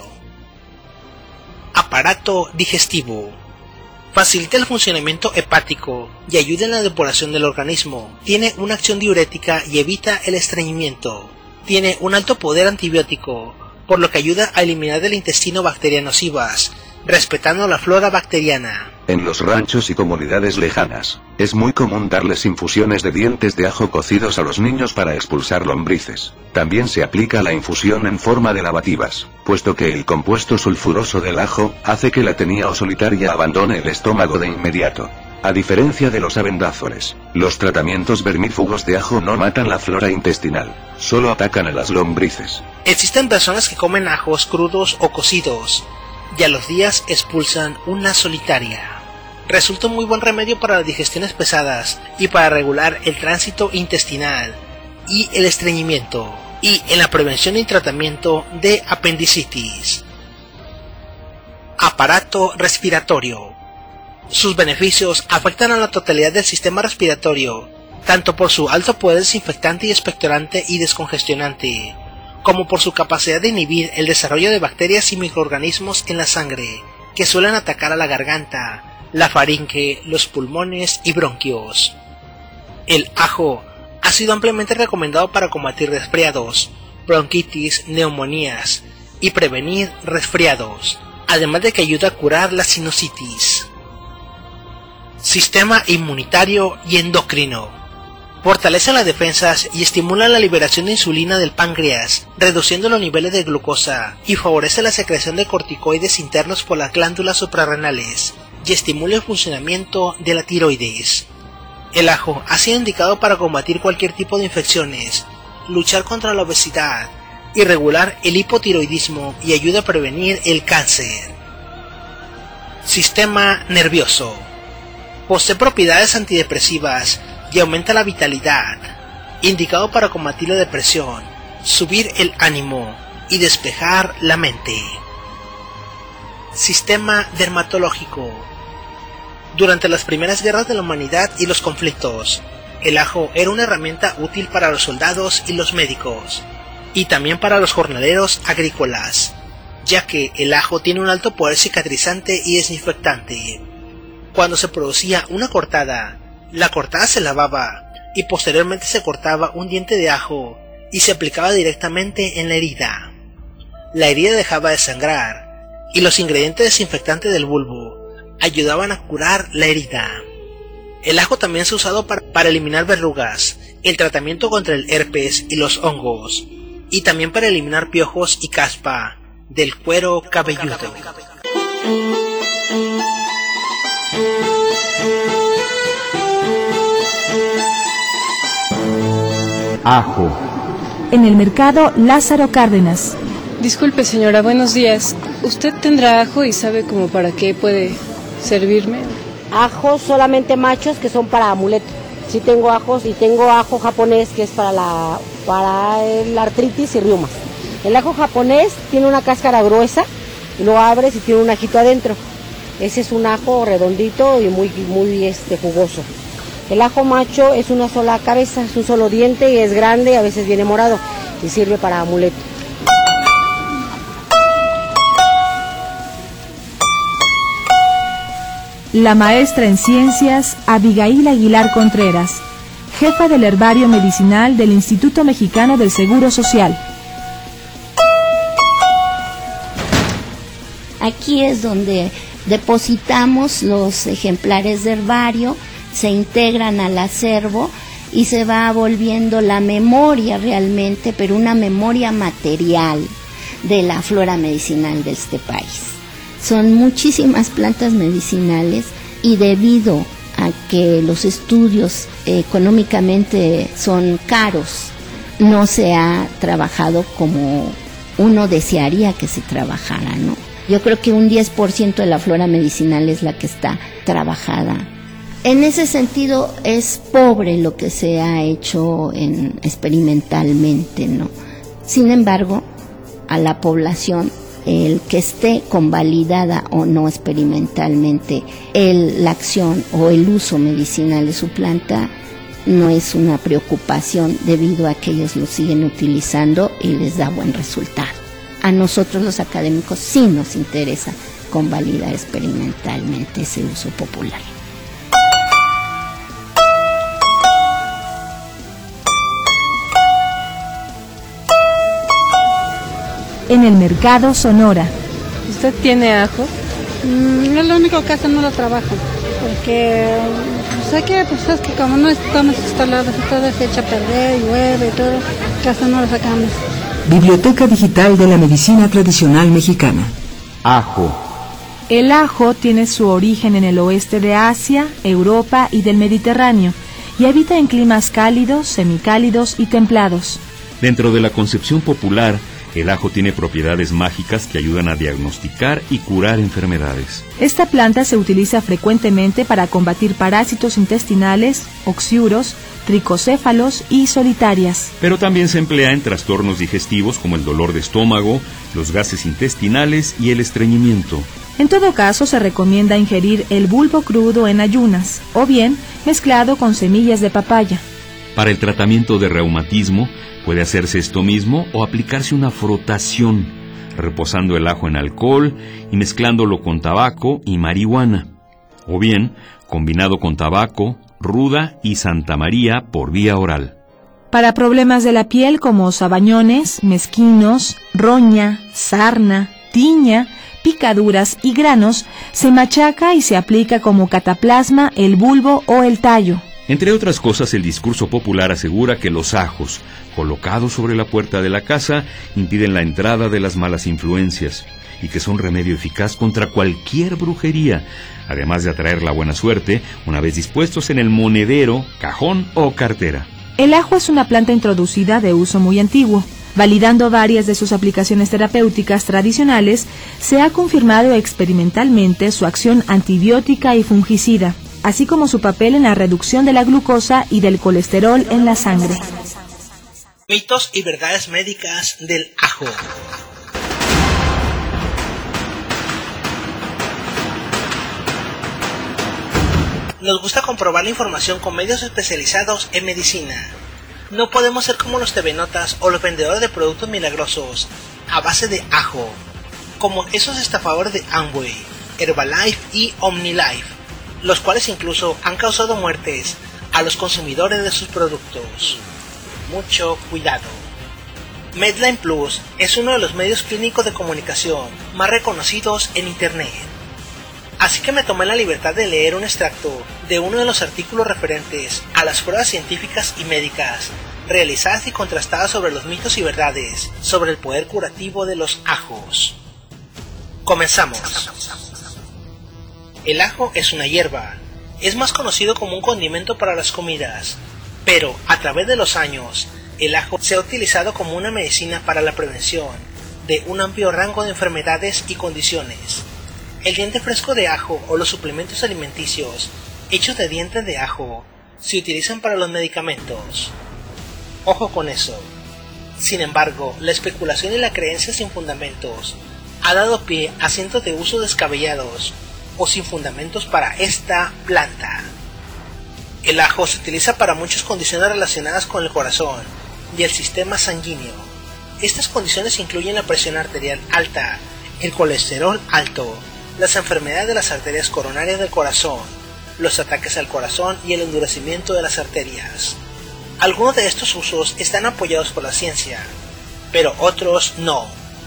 Aparato digestivo. Facilita el funcionamiento hepático y ayuda en la depuración del organismo. Tiene una acción diurética y evita el estreñimiento. Tiene un alto poder antibiótico, por lo que ayuda a eliminar del intestino bacterias nocivas, respetando la flora bacteriana. En los ranchos y comunidades lejanas, es muy común darles infusiones de dientes de ajo cocidos a los niños para expulsar lombrices. También se aplica la infusión en forma de lavativas, puesto que el compuesto sulfuroso del ajo hace que la tenia o solitaria abandone el estómago de inmediato. A diferencia de los abendázores, los tratamientos vermífugos de ajo no matan la flora intestinal, solo atacan a las lombrices. Existen personas que comen ajos crudos o cocidos, y a los días expulsan una solitaria. Resulta un muy buen remedio para las digestiones pesadas y para regular el tránsito intestinal y el estreñimiento, y en la prevención y tratamiento de apendicitis. Aparato respiratorio. Sus beneficios afectan a la totalidad del sistema respiratorio, tanto por su alto poder desinfectante y expectorante y descongestionante, como por su capacidad de inhibir el desarrollo de bacterias y microorganismos en la sangre, que suelen atacar a la garganta, la faringe, los pulmones y bronquios. El ajo ha sido ampliamente recomendado para combatir resfriados, bronquitis, neumonías y prevenir resfriados, además de que ayuda a curar la sinusitis. Sistema inmunitario y endocrino. Fortalece las defensas y estimula la liberación de insulina del páncreas, reduciendo los niveles de glucosa, y favorece la secreción de corticoides internos por las glándulas suprarrenales, y estimula el funcionamiento de la tiroides. El ajo ha sido indicado para combatir cualquier tipo de infecciones, luchar contra la obesidad, y regular el hipotiroidismo, y ayuda a prevenir el cáncer. Sistema nervioso. Posee propiedades antidepresivas y aumenta la vitalidad, indicado para combatir la depresión, subir el ánimo y despejar la mente. Sistema dermatológico. Durante las primeras guerras de la humanidad y los conflictos, el ajo era una herramienta útil para los soldados y los médicos, y también para los jornaleros agrícolas, ya que el ajo tiene un alto poder cicatrizante y desinfectante. Cuando se producía una cortada, la cortada se lavaba y posteriormente se cortaba un diente de ajo y se aplicaba directamente en la herida. La herida dejaba de sangrar y los ingredientes desinfectantes del bulbo ayudaban a curar la herida. El ajo también se ha usado para eliminar verrugas, el tratamiento contra el herpes y los hongos, y también para eliminar piojos y caspa del cuero cabelludo. Ajo. En el mercado Lázaro Cárdenas. Disculpe, señora, buenos días. ¿Usted tendrá ajo y sabe cómo para qué puede servirme? Ajos solamente machos que son para amuleto. Sí tengo ajos y tengo ajo japonés que es para el artritis y reumas. El ajo japonés tiene una cáscara gruesa y lo abres y tiene un ajito adentro. Ese es un ajo redondito y muy jugoso. El ajo macho es una sola cabeza, es un solo diente y es grande, a veces viene morado y sirve para amuleto. La maestra en ciencias Abigail Aguilar Contreras, jefa del herbario medicinal del Instituto Mexicano del Seguro Social. aquí es donde depositamos los ejemplares de herbario, se integran al acervo y se va volviendo la memoria realmente, pero una memoria material de la flora medicinal de este país. Son muchísimas plantas medicinales y debido a que los estudios económicamente son caros, no se ha trabajado como uno desearía que se trabajara, ¿no? Yo creo que un 10% de la flora medicinal es la que está trabajada. En ese sentido es pobre lo que se ha hecho experimentalmente, ¿no? Sin embargo, a la población, el que esté convalidada o no experimentalmente la acción o el uso medicinal de su planta no es una preocupación debido a que ellos lo siguen utilizando y les da buen resultado. A nosotros los académicos sí nos interesa convalidar experimentalmente ese uso popular. En el mercado Sonora. ¿Usted tiene ajo? Es lo único que hasta no lo trabajo, porque sé que pues es que como no estamos instalados y todo se echa a perder, llueve y todo, casi no lo sacamos. Biblioteca Digital de la Medicina Tradicional Mexicana. Ajo. El ajo tiene su origen en el oeste de Asia, Europa y del Mediterráneo, y habita en climas cálidos, semicálidos y templados. Dentro de la concepción popular, el ajo tiene propiedades mágicas que ayudan a diagnosticar y curar enfermedades. Esta planta se utiliza frecuentemente para combatir parásitos intestinales, oxiuros, tricocéfalos y solitarias. Pero también se emplea en trastornos digestivos como el dolor de estómago, los gases intestinales y el estreñimiento. En todo caso, se recomienda ingerir el bulbo crudo en ayunas, o bien mezclado con semillas de papaya. Para el tratamiento de reumatismo, puede hacerse esto mismo o aplicarse una frotación, reposando el ajo en alcohol y mezclándolo con tabaco y marihuana. O bien, combinado con tabaco, ruda y Santa María por vía oral. Para problemas de la piel como sabañones, mezquinos, roña, sarna, tiña, picaduras y granos, se machaca y se aplica como cataplasma el bulbo o el tallo. Entre otras cosas, el discurso popular asegura que los ajos, colocados sobre la puerta de la casa, impiden la entrada de las malas influencias y que son remedio eficaz contra cualquier brujería, además de atraer la buena suerte una vez dispuestos en el monedero, cajón o cartera. El ajo es una planta introducida de uso muy antiguo. Validando varias de sus aplicaciones terapéuticas tradicionales, se ha confirmado experimentalmente su acción antibiótica y fungicida, así como su papel en la reducción de la glucosa y del colesterol en la sangre. Mitos y verdades médicas del ajo. Nos gusta comprobar la información con medios especializados en medicina. No podemos ser como los TV-notas o los vendedores de productos milagrosos a base de ajo, como esos estafadores de Amway, Herbalife y OmniLife, los cuales incluso han causado muertes a los consumidores de sus productos. Mucho cuidado. Medline Plus es uno de los medios clínicos de comunicación más reconocidos en Internet. Así que me tomé la libertad de leer un extracto de uno de los artículos referentes a las pruebas científicas y médicas realizadas y contrastadas sobre los mitos y verdades sobre el poder curativo de los ajos. Comenzamos. El ajo es una hierba. Es más conocido como un condimento para las comidas, pero a través de los años, el ajo se ha utilizado como una medicina para la prevención de un amplio rango de enfermedades y condiciones. El diente fresco de ajo o los suplementos alimenticios hechos de dientes de ajo se utilizan para los medicamentos. Ojo con eso. Sin embargo, la especulación y la creencia sin fundamentos ha dado pie a cientos de usos descabellados o sin fundamentos para esta planta. El ajo se utiliza para muchas condiciones relacionadas con el corazón y el sistema sanguíneo. Estas condiciones incluyen la presión arterial alta, el colesterol alto, las enfermedades de las arterias coronarias del corazón, los ataques al corazón y el endurecimiento de las arterias. Algunos de estos usos están apoyados por la ciencia, pero otros no.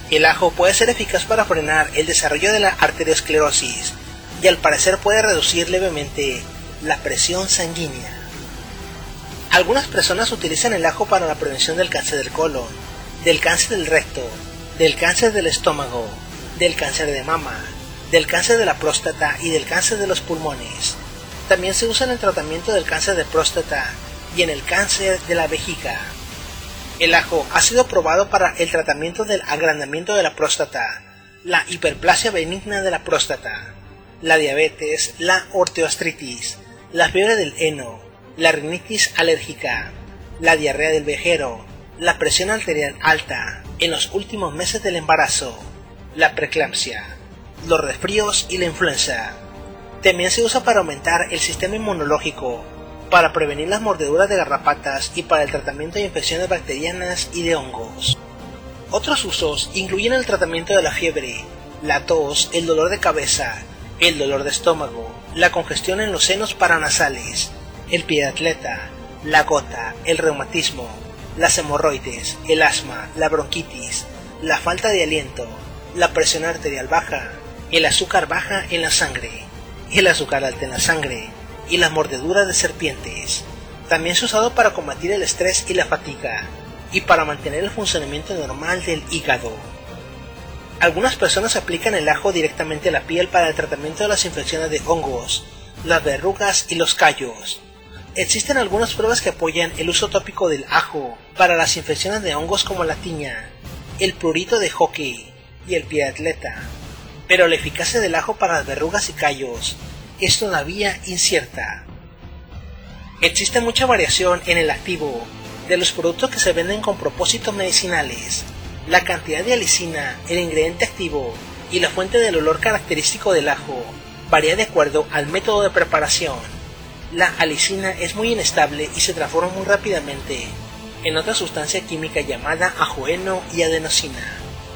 El ajo puede ser eficaz para frenar el desarrollo de la arteriosclerosis y al parecer puede reducir levemente la presión sanguínea. Algunas personas utilizan el ajo para la prevención del cáncer del colon, del cáncer del recto, del cáncer del estómago, del cáncer de mama, del cáncer de la próstata y del cáncer de los pulmones. También se usa en el tratamiento del cáncer de próstata y en el cáncer de la vejiga. El ajo ha sido probado para el tratamiento del agrandamiento de la próstata, la hiperplasia benigna de la próstata, la diabetes, la osteoartritis, la fiebre del heno, la rinitis alérgica, la diarrea del vejero, la presión arterial alta en los últimos meses del embarazo, la preeclampsia, los resfríos y la influenza. También se usa para aumentar el sistema inmunológico, para prevenir las mordeduras de garrapatas y para el tratamiento de infecciones bacterianas y de hongos. Otros usos incluyen el tratamiento de la fiebre, la tos, el dolor de cabeza, el dolor de estómago, la congestión en los senos paranasales, el pie de atleta, la gota, el reumatismo, las hemorroides, el asma, la bronquitis, la falta de aliento, la presión arterial baja, el azúcar baja en la sangre, el azúcar alta en la sangre y las mordeduras de serpientes. También se ha usado para combatir el estrés y la fatiga y para mantener el funcionamiento normal del hígado. Algunas personas aplican el ajo directamente a la piel para el tratamiento de las infecciones de hongos, las verrugas y los callos. Existen algunas pruebas que apoyan el uso tópico del ajo para las infecciones de hongos como la tiña, el prurito de hockey y el pie de atleta, pero la eficacia del ajo para las verrugas y callos es todavía incierta. Existe mucha variación en el activo de los productos que se venden con propósitos medicinales. La cantidad de alicina, el ingrediente activo y la fuente del olor característico del ajo varía de acuerdo al método de preparación. La alicina es muy inestable y se transforma muy rápidamente en otra sustancia química llamada ajoeno y adenosina.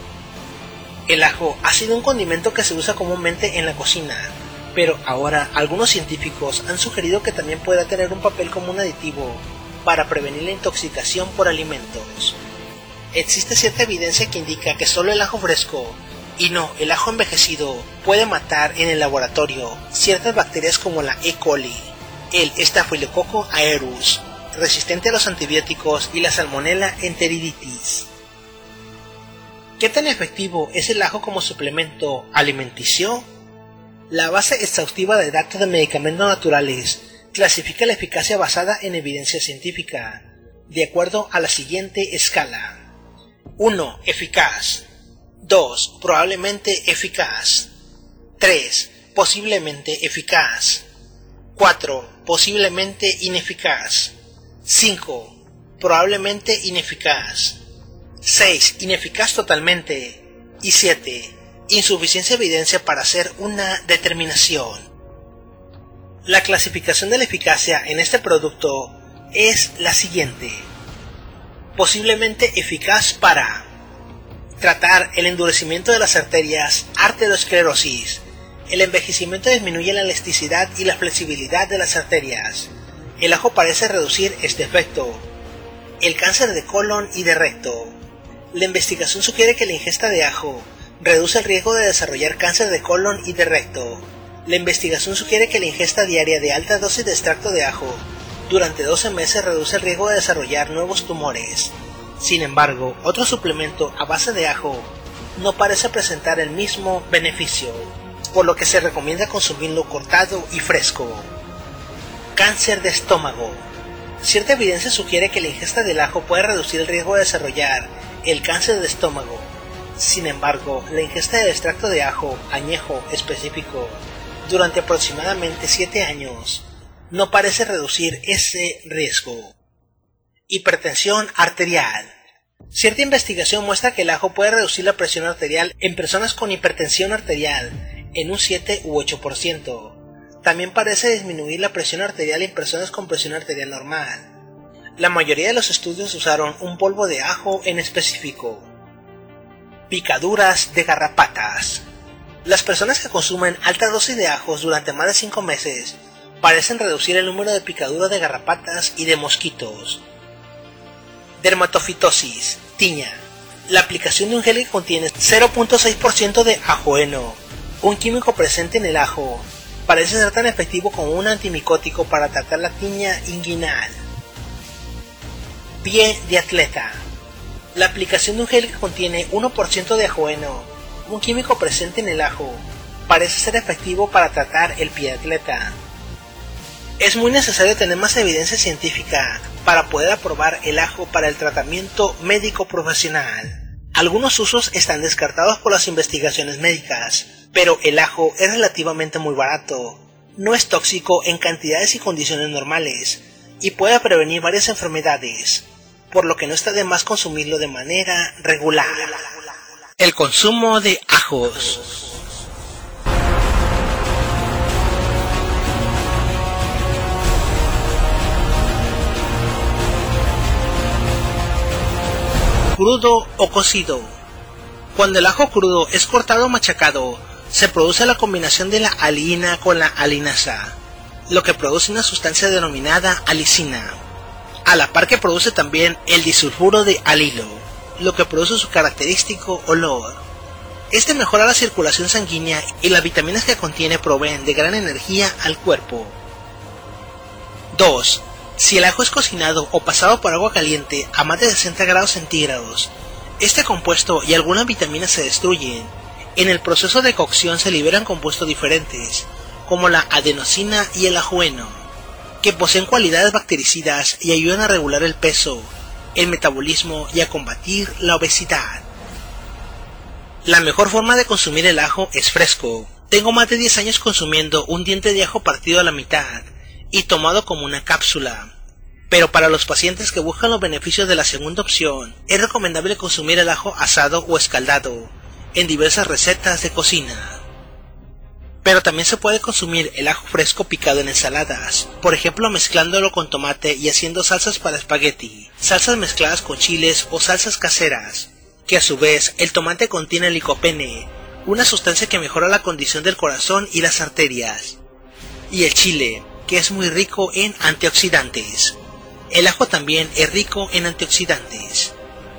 El ajo ha sido un condimento que se usa comúnmente en la cocina, pero ahora algunos científicos han sugerido que también pueda tener un papel como un aditivo para prevenir la intoxicación por alimentos. Existe cierta evidencia que indica que solo el ajo fresco, y no el ajo envejecido, puede matar en el laboratorio ciertas bacterias como la E. coli, el Staphylococcus aureus, resistente a los antibióticos, y la Salmonella enteriditis. ¿Qué tan efectivo es el ajo como suplemento alimenticio? La base exhaustiva de datos de medicamentos naturales clasifica la eficacia basada en evidencia científica, de acuerdo a la siguiente escala. 1. Eficaz. 2. Probablemente eficaz. 3. Posiblemente eficaz. 4. Posiblemente ineficaz. 5. Probablemente ineficaz. 6. Ineficaz totalmente. Y 7. Insuficiencia de evidencia para hacer una determinación. La clasificación de la eficacia en este producto es la siguiente. Posiblemente eficaz para tratar el endurecimiento de las arterias, arteriosclerosis. El envejecimiento disminuye la elasticidad y la flexibilidad de las arterias. El ajo parece reducir este efecto. El cáncer de colon y de recto. La investigación sugiere que la ingesta de ajo reduce el riesgo de desarrollar cáncer de colon y de recto. La investigación sugiere que la ingesta diaria de alta dosis de extracto de ajo durante 12 meses reduce el riesgo de desarrollar nuevos tumores. Sin embargo, otro suplemento a base de ajo no parece presentar el mismo beneficio, por lo que se recomienda consumirlo cortado y fresco. Cáncer de estómago. Cierta evidencia sugiere que la ingesta del ajo puede reducir el riesgo de desarrollar el cáncer de estómago. Sin embargo, la ingesta de extracto de ajo añejo específico durante aproximadamente 7 años no parece reducir ese riesgo. Hipertensión arterial. Cierta investigación muestra que el ajo puede reducir la presión arterial en personas con hipertensión arterial en un 7 u 8%. También parece disminuir la presión arterial en personas con presión arterial normal. La mayoría de los estudios usaron un polvo de ajo en específico. Picaduras de garrapatas. Las personas que consumen alta dosis de ajos durante más de 5 meses parecen reducir el número de picaduras de garrapatas y de mosquitos. Dermatofitosis, tiña. La aplicación de un gel que contiene 0.6% de ajoeno, un químico presente en el ajo, parece ser tan efectivo como un antimicótico para tratar la tiña inguinal. Pie de atleta. La aplicación de un gel que contiene 1% de ajoeno, un químico presente en el ajo, parece ser efectivo para tratar el pie de atleta. Es muy necesario tener más evidencia científica para poder aprobar el ajo para el tratamiento médico profesional. Algunos usos están descartados por las investigaciones médicas, pero el ajo es relativamente muy barato, no es tóxico en cantidades y condiciones normales, y puede prevenir varias enfermedades, por lo que no está de más consumirlo de manera regular. El consumo de ajos. Crudo o cocido. Cuando el ajo crudo es cortado o machacado, se produce la combinación de la alina con la alinasa, lo que produce una sustancia denominada alicina, a la par que produce también el disulfuro de alilo, lo que produce su característico olor. Este mejora la circulación sanguínea y las vitaminas que contiene proveen de gran energía al cuerpo. 2. Si el ajo es cocinado o pasado por agua caliente a más de 60 grados centígrados, este compuesto y algunas vitaminas se destruyen. En el proceso de cocción se liberan compuestos diferentes, como la adenosina y el ajoeno, que poseen cualidades bactericidas y ayudan a regular el peso, el metabolismo y a combatir la obesidad. La mejor forma de consumir el ajo es fresco. Tengo más de 10 años consumiendo un diente de ajo partido a la mitad y tomado como una cápsula. Pero para los pacientes que buscan los beneficios de la segunda opción, es recomendable consumir el ajo asado o escaldado, en diversas recetas de cocina. Pero también se puede consumir el ajo fresco picado en ensaladas, por ejemplo mezclándolo con tomate y haciendo salsas para espagueti, salsas mezcladas con chiles o salsas caseras, que a su vez el tomate contiene licopene, una sustancia que mejora la condición del corazón y las arterias, y el chile, que es muy rico en antioxidantes. El ajo también es rico en antioxidantes.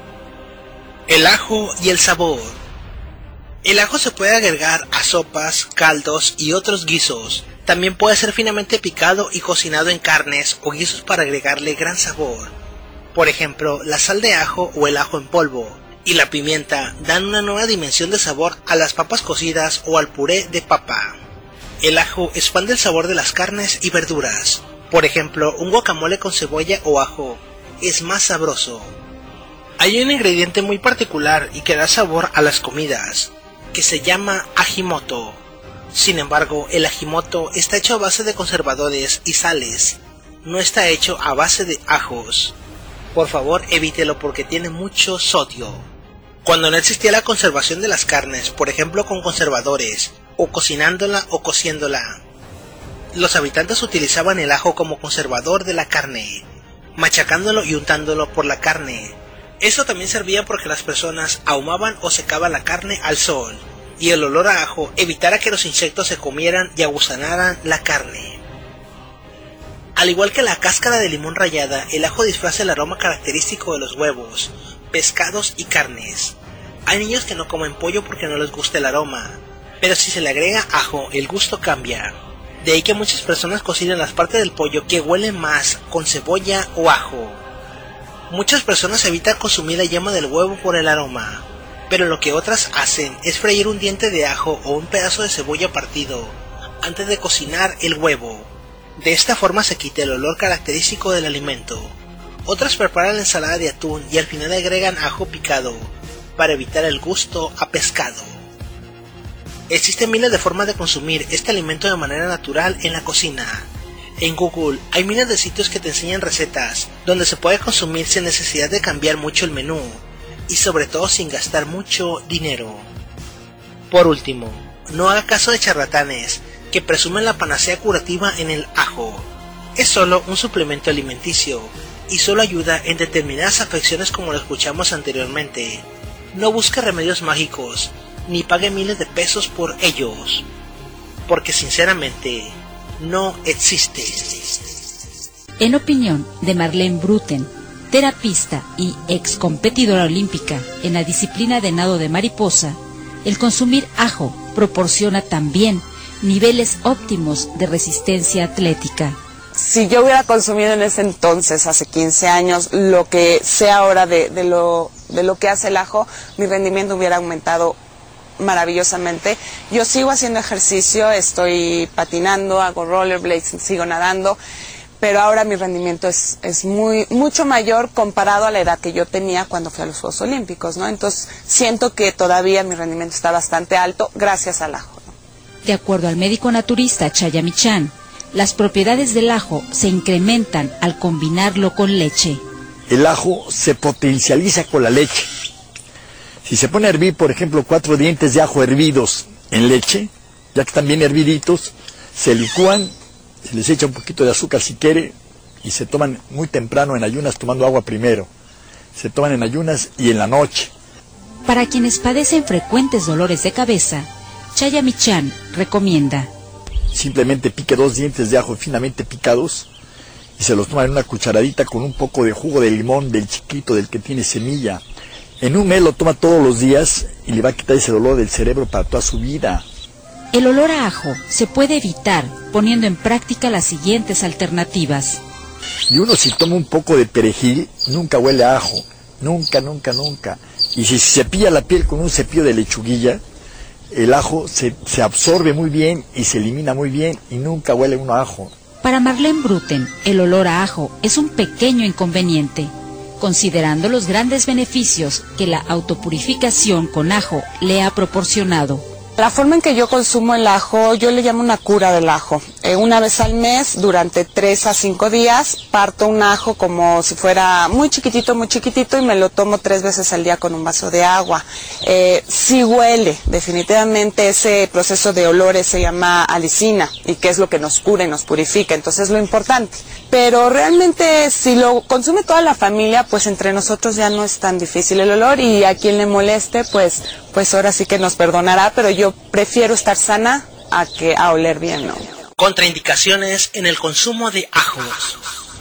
El ajo y el sabor. El ajo se puede agregar a sopas, caldos y otros guisos. También puede ser finamente picado y cocinado en carnes o guisos para agregarle gran sabor. Por ejemplo, la sal de ajo o el ajo en polvo y la pimienta dan una nueva dimensión de sabor a las papas cocidas o al puré de papa. El ajo expande el sabor de las carnes y verduras. Por ejemplo, un guacamole con cebolla o ajo es más sabroso. Hay un ingrediente muy particular y que da sabor a las comidas, que se llama ajimoto. Sin embargo, el ajimoto está hecho a base de conservadores y sales, no está hecho a base de ajos. Por favor, evítelo porque tiene mucho sodio. Cuando no existía la conservación de las carnes, por ejemplo con conservadores, o cocinándola o cociéndola, los habitantes utilizaban el ajo como conservador de la carne, machacándolo y untándolo por la carne. Esto también servía porque las personas ahumaban o secaban la carne al sol, y el olor a ajo evitara que los insectos se comieran y agusanaran la carne. Al igual que la cáscara de limón rallada, el ajo disfraza el aroma característico de los huevos, pescados y carnes. Hay niños que no comen pollo porque no les gusta el aroma, pero si se le agrega ajo, el gusto cambia. De ahí que muchas personas cocinan las partes del pollo que huelen más con cebolla o ajo. Muchas personas evitan consumir la yema del huevo por el aroma, pero lo que otras hacen es freír un diente de ajo o un pedazo de cebolla partido antes de cocinar el huevo. De esta forma se quita el olor característico del alimento. Otras preparan la ensalada de atún y al final agregan ajo picado para evitar el gusto a pescado. Existen miles de formas de consumir este alimento de manera natural en la cocina. En Google hay miles de sitios que te enseñan recetas donde se puede consumir sin necesidad de cambiar mucho el menú y sobre todo sin gastar mucho dinero. Por último, no haga caso de charlatanes que presumen la panacea curativa en el ajo. Es solo un suplemento alimenticio y solo ayuda en determinadas afecciones como lo escuchamos anteriormente. No busque remedios mágicos ni pague miles de pesos por ellos, porque sinceramente no existe. En opinión de Marlene Bruten, terapista y ex competidora olímpica en la disciplina de nado de mariposa, el consumir ajo proporciona también niveles óptimos de resistencia atlética. Si yo hubiera consumido en ese entonces, hace 15 años, lo que sé ahora de lo que hace el ajo, mi rendimiento hubiera aumentado maravillosamente. Yo sigo haciendo ejercicio, estoy patinando, hago rollerblades, sigo nadando, pero ahora mi rendimiento es mucho mayor comparado a la edad que yo tenía cuando fui a los Juegos Olímpicos, ¿no? Entonces siento que todavía mi rendimiento está bastante alto gracias al ajo, ¿no? De acuerdo al médico naturista Chaya Michan, las propiedades del ajo se incrementan al combinarlo con leche. El ajo se potencializa con la leche. Si se pone a hervir, por ejemplo, 4 dientes de ajo hervidos en leche, ya que están bien herviditos, se licúan, se les echa un poquito de azúcar si quiere, y se toman muy temprano en ayunas, tomando agua primero. Se toman en ayunas y en la noche. Para quienes padecen frecuentes dolores de cabeza, Chaya Michan recomienda: simplemente pique 2 dientes de ajo finamente picados y se los toma en una cucharadita con un poco de jugo de limón del chiquito, del que tiene semilla. En un mes lo toma todos los días y le va a quitar ese dolor del cerebro para toda su vida. El olor a ajo se puede evitar poniendo en práctica las siguientes alternativas. Y uno, si toma un poco de perejil, nunca huele a ajo. Nunca, nunca, nunca. Y si se cepilla la piel con un cepillo de lechuguilla, el ajo se absorbe muy bien y se elimina muy bien y nunca huele uno a ajo. Para Marlene Bruten, el olor a ajo es un pequeño inconveniente, considerando los grandes beneficios que la autopurificación con ajo le ha proporcionado. La forma en que yo consumo el ajo, yo le llamo una cura del ajo. Una vez al mes, durante 3 a 5 días, parto un ajo como si fuera muy chiquitito y me lo tomo 3 veces al día con un vaso de agua. Sí huele, definitivamente ese proceso de olores se llama alicina, y que es lo que nos cura y nos purifica, entonces es lo importante. Pero realmente si lo consume toda la familia, pues entre nosotros ya no es tan difícil el olor, y a quien le moleste, pues ahora sí que nos perdonará, pero yo prefiero estar sana a oler bien, ¿no? Contraindicaciones en el consumo de ajos.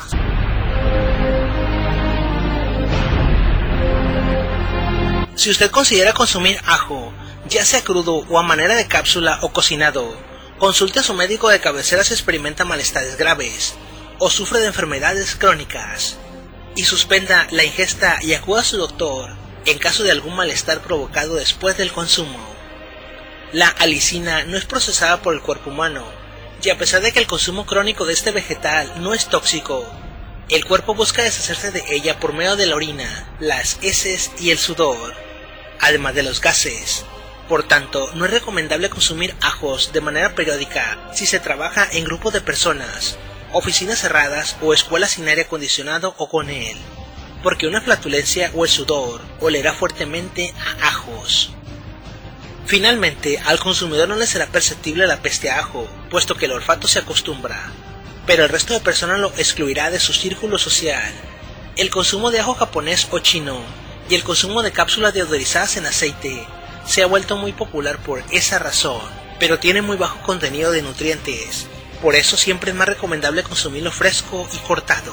Si usted considera consumir ajo, ya sea crudo o a manera de cápsula o cocinado, consulte a su médico de cabecera si experimenta malestares graves o sufre de enfermedades crónicas, y suspenda la ingesta y acuda a su doctor en caso de algún malestar provocado después del consumo. La alicina no es procesada por el cuerpo humano, y a pesar de que el consumo crónico de este vegetal no es tóxico, el cuerpo busca deshacerse de ella por medio de la orina, las heces y el sudor, además de los gases. Por tanto, no es recomendable consumir ajos de manera periódica si se trabaja en grupos de personas, oficinas cerradas o escuelas sin aire acondicionado o con él, porque una flatulencia o el sudor olerá fuertemente a ajos. Finalmente, al consumidor no le será perceptible la peste a ajo, puesto que el olfato se acostumbra, pero el resto de personas lo excluirá de su círculo social. El consumo de ajo japonés o chino y el consumo de cápsulas deodorizadas en aceite se ha vuelto muy popular por esa razón, pero tiene muy bajo contenido de nutrientes, por eso siempre es más recomendable consumirlo fresco y cortado.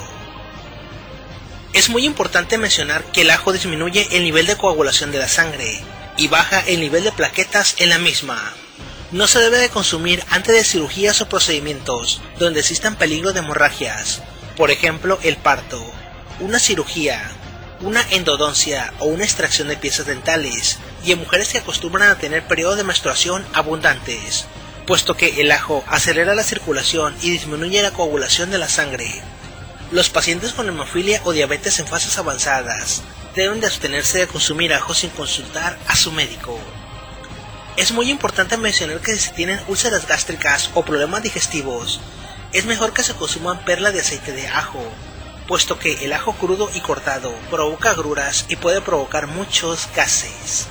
Es muy importante mencionar que el ajo disminuye el nivel de coagulación de la sangre y baja el nivel de plaquetas en la misma. No se debe de consumir antes de cirugías o procedimientos donde existan peligro de hemorragias, por ejemplo el parto, una cirugía, una endodoncia o una extracción de piezas dentales, y en mujeres que acostumbran a tener periodos de menstruación abundantes, puesto que el ajo acelera la circulación y disminuye la coagulación de la sangre. Los pacientes con hemofilia o diabetes en fases avanzadas deben de abstenerse de consumir ajo sin consultar a su médico. Es muy importante mencionar que si tienen úlceras gástricas o problemas digestivos, es mejor que se consuman perlas de aceite de ajo, puesto que el ajo crudo y cortado provoca agruras y puede provocar muchos gases.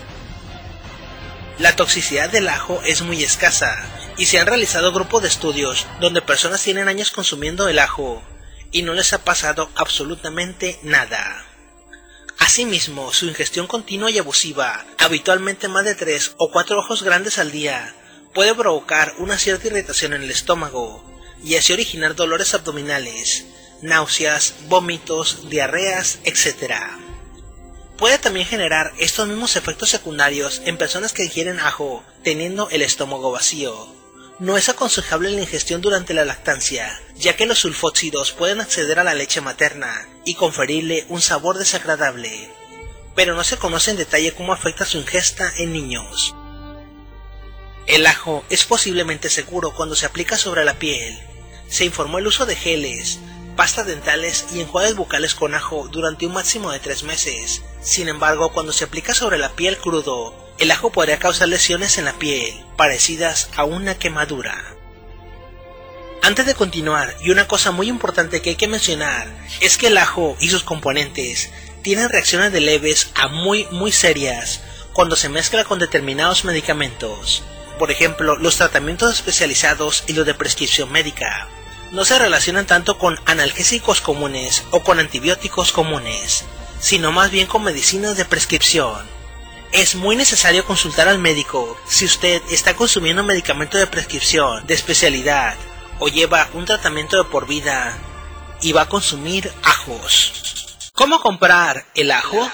La toxicidad del ajo es muy escasa, y se han realizado grupos de estudios donde personas tienen años consumiendo el ajo y no les ha pasado absolutamente nada. Asimismo, su ingestión continua y abusiva, habitualmente más de 3 o 4 ajos grandes al día, puede provocar una cierta irritación en el estómago y así originar dolores abdominales, náuseas, vómitos, diarreas, etc. Puede también generar estos mismos efectos secundarios en personas que ingieren ajo teniendo el estómago vacío. No es aconsejable la ingestión durante la lactancia, ya que los sulfóxidos pueden acceder a la leche materna y conferirle un sabor desagradable, pero no se conoce en detalle cómo afecta su ingesta en niños. El ajo es posiblemente seguro cuando se aplica sobre la piel. Se informó el uso de geles, pastas dentales y enjuagues bucales con ajo durante un máximo de 3 meses. Sin embargo, cuando se aplica sobre la piel crudo, el ajo podría causar lesiones en la piel, parecidas a una quemadura. Antes de continuar, y una cosa muy importante que hay que mencionar, es que el ajo y sus componentes tienen reacciones de leves a muy serias cuando se mezcla con determinados medicamentos. Por ejemplo, los tratamientos especializados y los de prescripción médica no se relacionan tanto con analgésicos comunes o con antibióticos comunes, sino más bien con medicinas de prescripción. Es muy necesario consultar al médico si usted está consumiendo medicamento de prescripción de especialidad o lleva un tratamiento de por vida y va a consumir ajos. ¿Cómo comprar el ajo?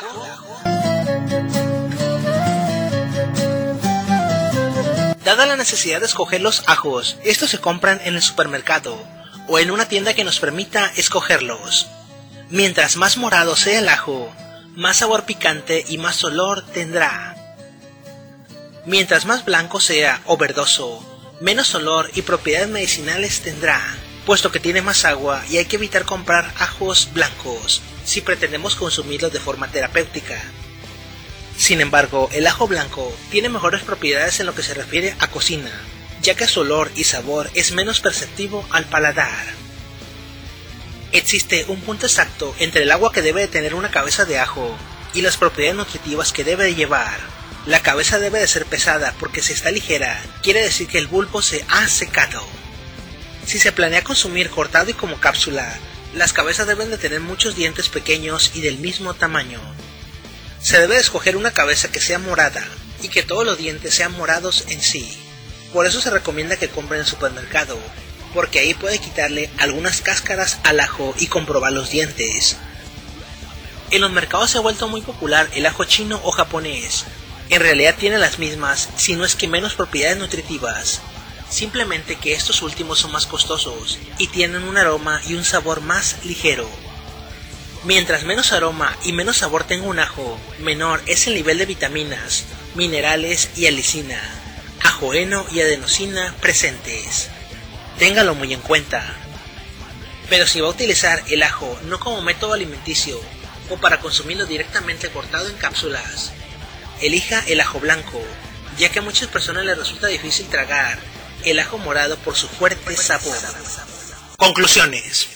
Dada la necesidad de escoger los ajos, estos se compran en el supermercado o en una tienda que nos permita escogerlos. Mientras más morado sea el ajo, más sabor picante y más olor tendrá. Mientras más blanco sea o verdoso, menos olor y propiedades medicinales tendrá, puesto que tiene más agua y hay que evitar comprar ajos blancos si pretendemos consumirlos de forma terapéutica. Sin embargo, el ajo blanco tiene mejores propiedades en lo que se refiere a cocina, ya que su olor y sabor es menos perceptivo al paladar. Existe un punto exacto entre el agua que debe de tener una cabeza de ajo y las propiedades nutritivas que debe de llevar. La cabeza debe de ser pesada porque si está ligera, quiere decir que el bulbo se ha secado. Si se planea consumir cortado y como cápsula, las cabezas deben de tener muchos dientes pequeños y del mismo tamaño. Se debe de escoger una cabeza que sea morada y que todos los dientes sean morados en sí. Por eso se recomienda que compren en el supermercado, porque ahí puede quitarle algunas cáscaras al ajo y comprobar los dientes. En los mercados se ha vuelto muy popular el ajo chino o japonés. En realidad tiene las mismas, si no es que menos propiedades nutritivas. Simplemente que estos últimos son más costosos y tienen un aroma y un sabor más ligero. Mientras menos aroma y menos sabor tenga un ajo, menor es el nivel de vitaminas, minerales y alicina, ajoeno y adenosina presentes. Téngalo muy en cuenta. Pero si va a utilizar el ajo no como método alimenticio o para consumirlo directamente cortado en cápsulas, elija el ajo blanco, ya que a muchas personas les resulta difícil tragar el ajo morado por su fuerte sabor. Conclusiones.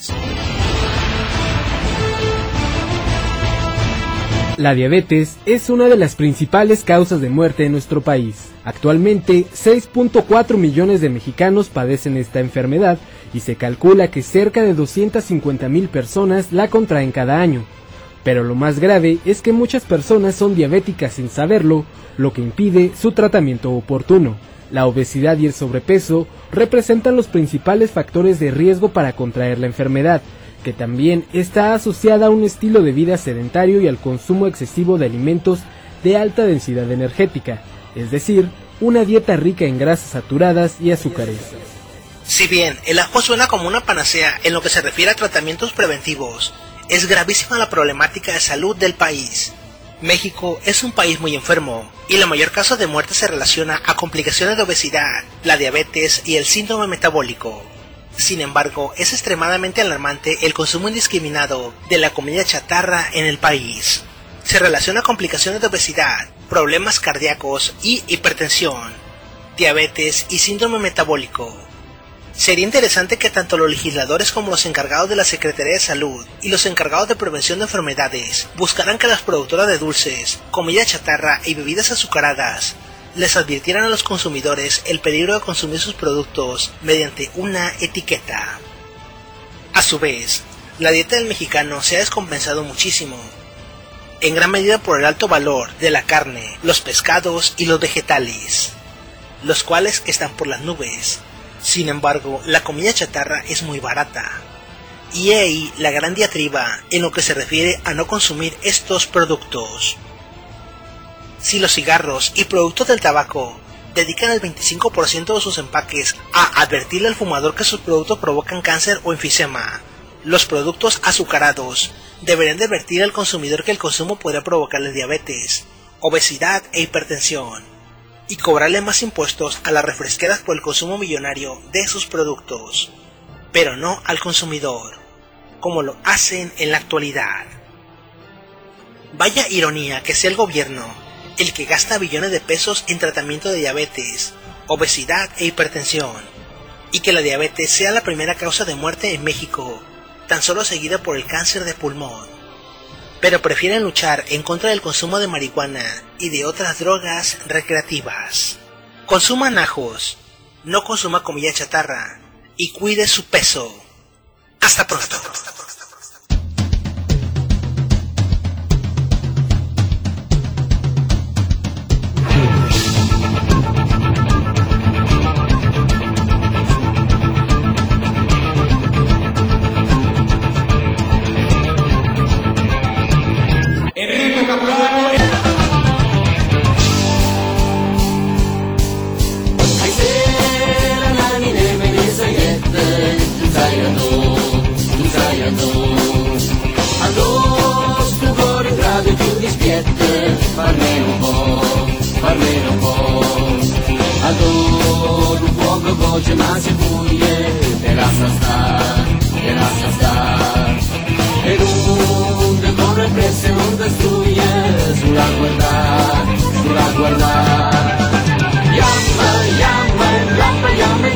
La diabetes es una de las principales causas de muerte en nuestro país. Actualmente, 6.4 millones de mexicanos padecen esta enfermedad y se calcula que cerca de 250,000 personas la contraen cada año. Pero lo más grave es que muchas personas son diabéticas sin saberlo, lo que impide su tratamiento oportuno. La obesidad y el sobrepeso representan los principales factores de riesgo para contraer la enfermedad, que también está asociada a un estilo de vida sedentario y al consumo excesivo de alimentos de alta densidad energética, es decir, una dieta rica en grasas saturadas y azúcares. Si bien el ajo suena como una panacea en lo que se refiere a tratamientos preventivos, es gravísima la problemática de salud del país. México es un país muy enfermo y la mayor causa de muerte se relaciona a complicaciones de obesidad, la diabetes y el síndrome metabólico. Sin embargo, es extremadamente alarmante el consumo indiscriminado de la comida chatarra en el país. Se relaciona a complicaciones de obesidad, problemas cardíacos y hipertensión, diabetes y síndrome metabólico. Sería interesante que tanto los legisladores como los encargados de la Secretaría de Salud y los encargados de prevención de enfermedades buscaran que las productoras de dulces, comida chatarra y bebidas azucaradas les advirtieran a los consumidores el peligro de consumir sus productos mediante una etiqueta. A su vez, la dieta del mexicano se ha descompensado muchísimo, en gran medida por el alto valor de la carne, los pescados y los vegetales, los cuales están por las nubes. Sin embargo, la comida chatarra es muy barata. Y he ahí la gran diatriba en lo que se refiere a no consumir estos productos. Si los cigarros y productos del tabaco dedican el 25% de sus empaques a advertirle al fumador que sus productos provocan cáncer o enfisema, los productos azucarados deberían advertir al consumidor que el consumo podría provocarle diabetes, obesidad e hipertensión, y cobrarle más impuestos a las refresqueras por el consumo millonario de sus productos, pero no al consumidor, como lo hacen en la actualidad. Vaya ironía que sea el gobierno el que gasta billones de pesos en tratamiento de diabetes, obesidad e hipertensión, y que la diabetes sea la primera causa de muerte en México, tan solo seguida por el cáncer de pulmón. Pero prefieren luchar en contra del consumo de marihuana y de otras drogas recreativas. Consuman ajos, no consuma comida chatarra, y cuide su peso. Hasta pronto. Farmi un po', adoro un fuoco voce ma si buie, te lascia sta, e non te corre presso, non te stuie, sulla guardar, yamma, rampa, yamma,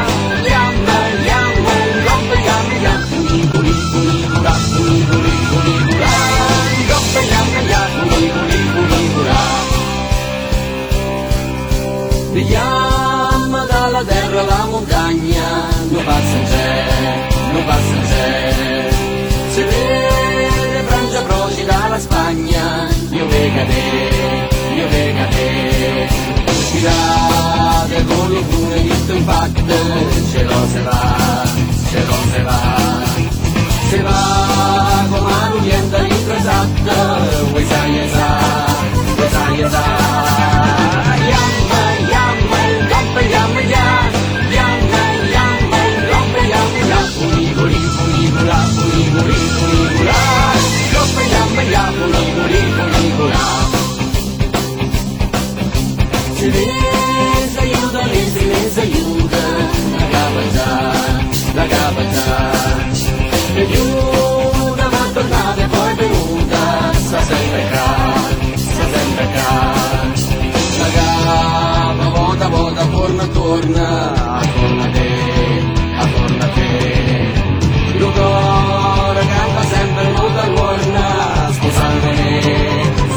Vediamo dalla terra la montagna, non passa c'è. Se vede Francia proci dalla Spagna, io vega te. Tirate con l'orgoglio di un patto, ce lo se va. Se va come un'uniente ritrasata, vuoi sai esatto. Se les aiuta, la capacità, e più una mattonata e poi venuta, sta sempre qua, la capa volta, torna, attorna a te, lo cuore campa sempre molto al sposandone.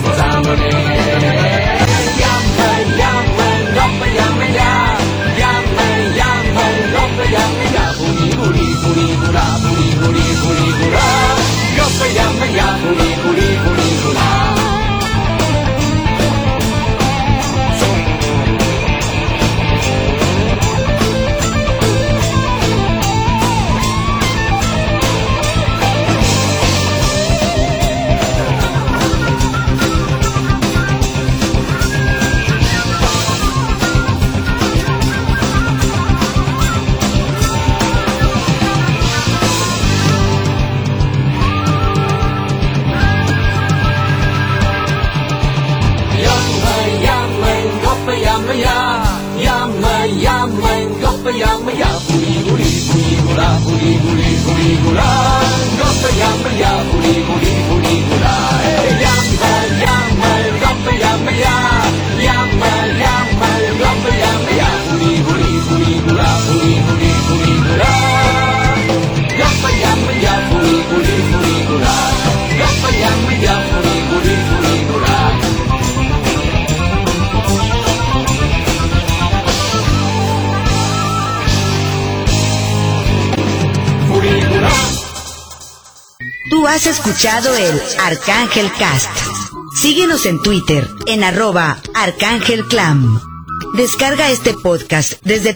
Tú has escuchado el Arcángel Cast. Síguenos en Twitter en @ArcángelClam. Descarga este podcast desde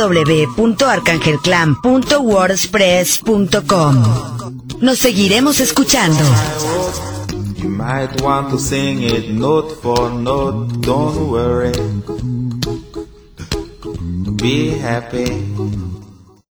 www.arcangelclan.wordpress.com. Nos seguiremos escuchando. You might want to sing it note for note, don't worry. Be happy.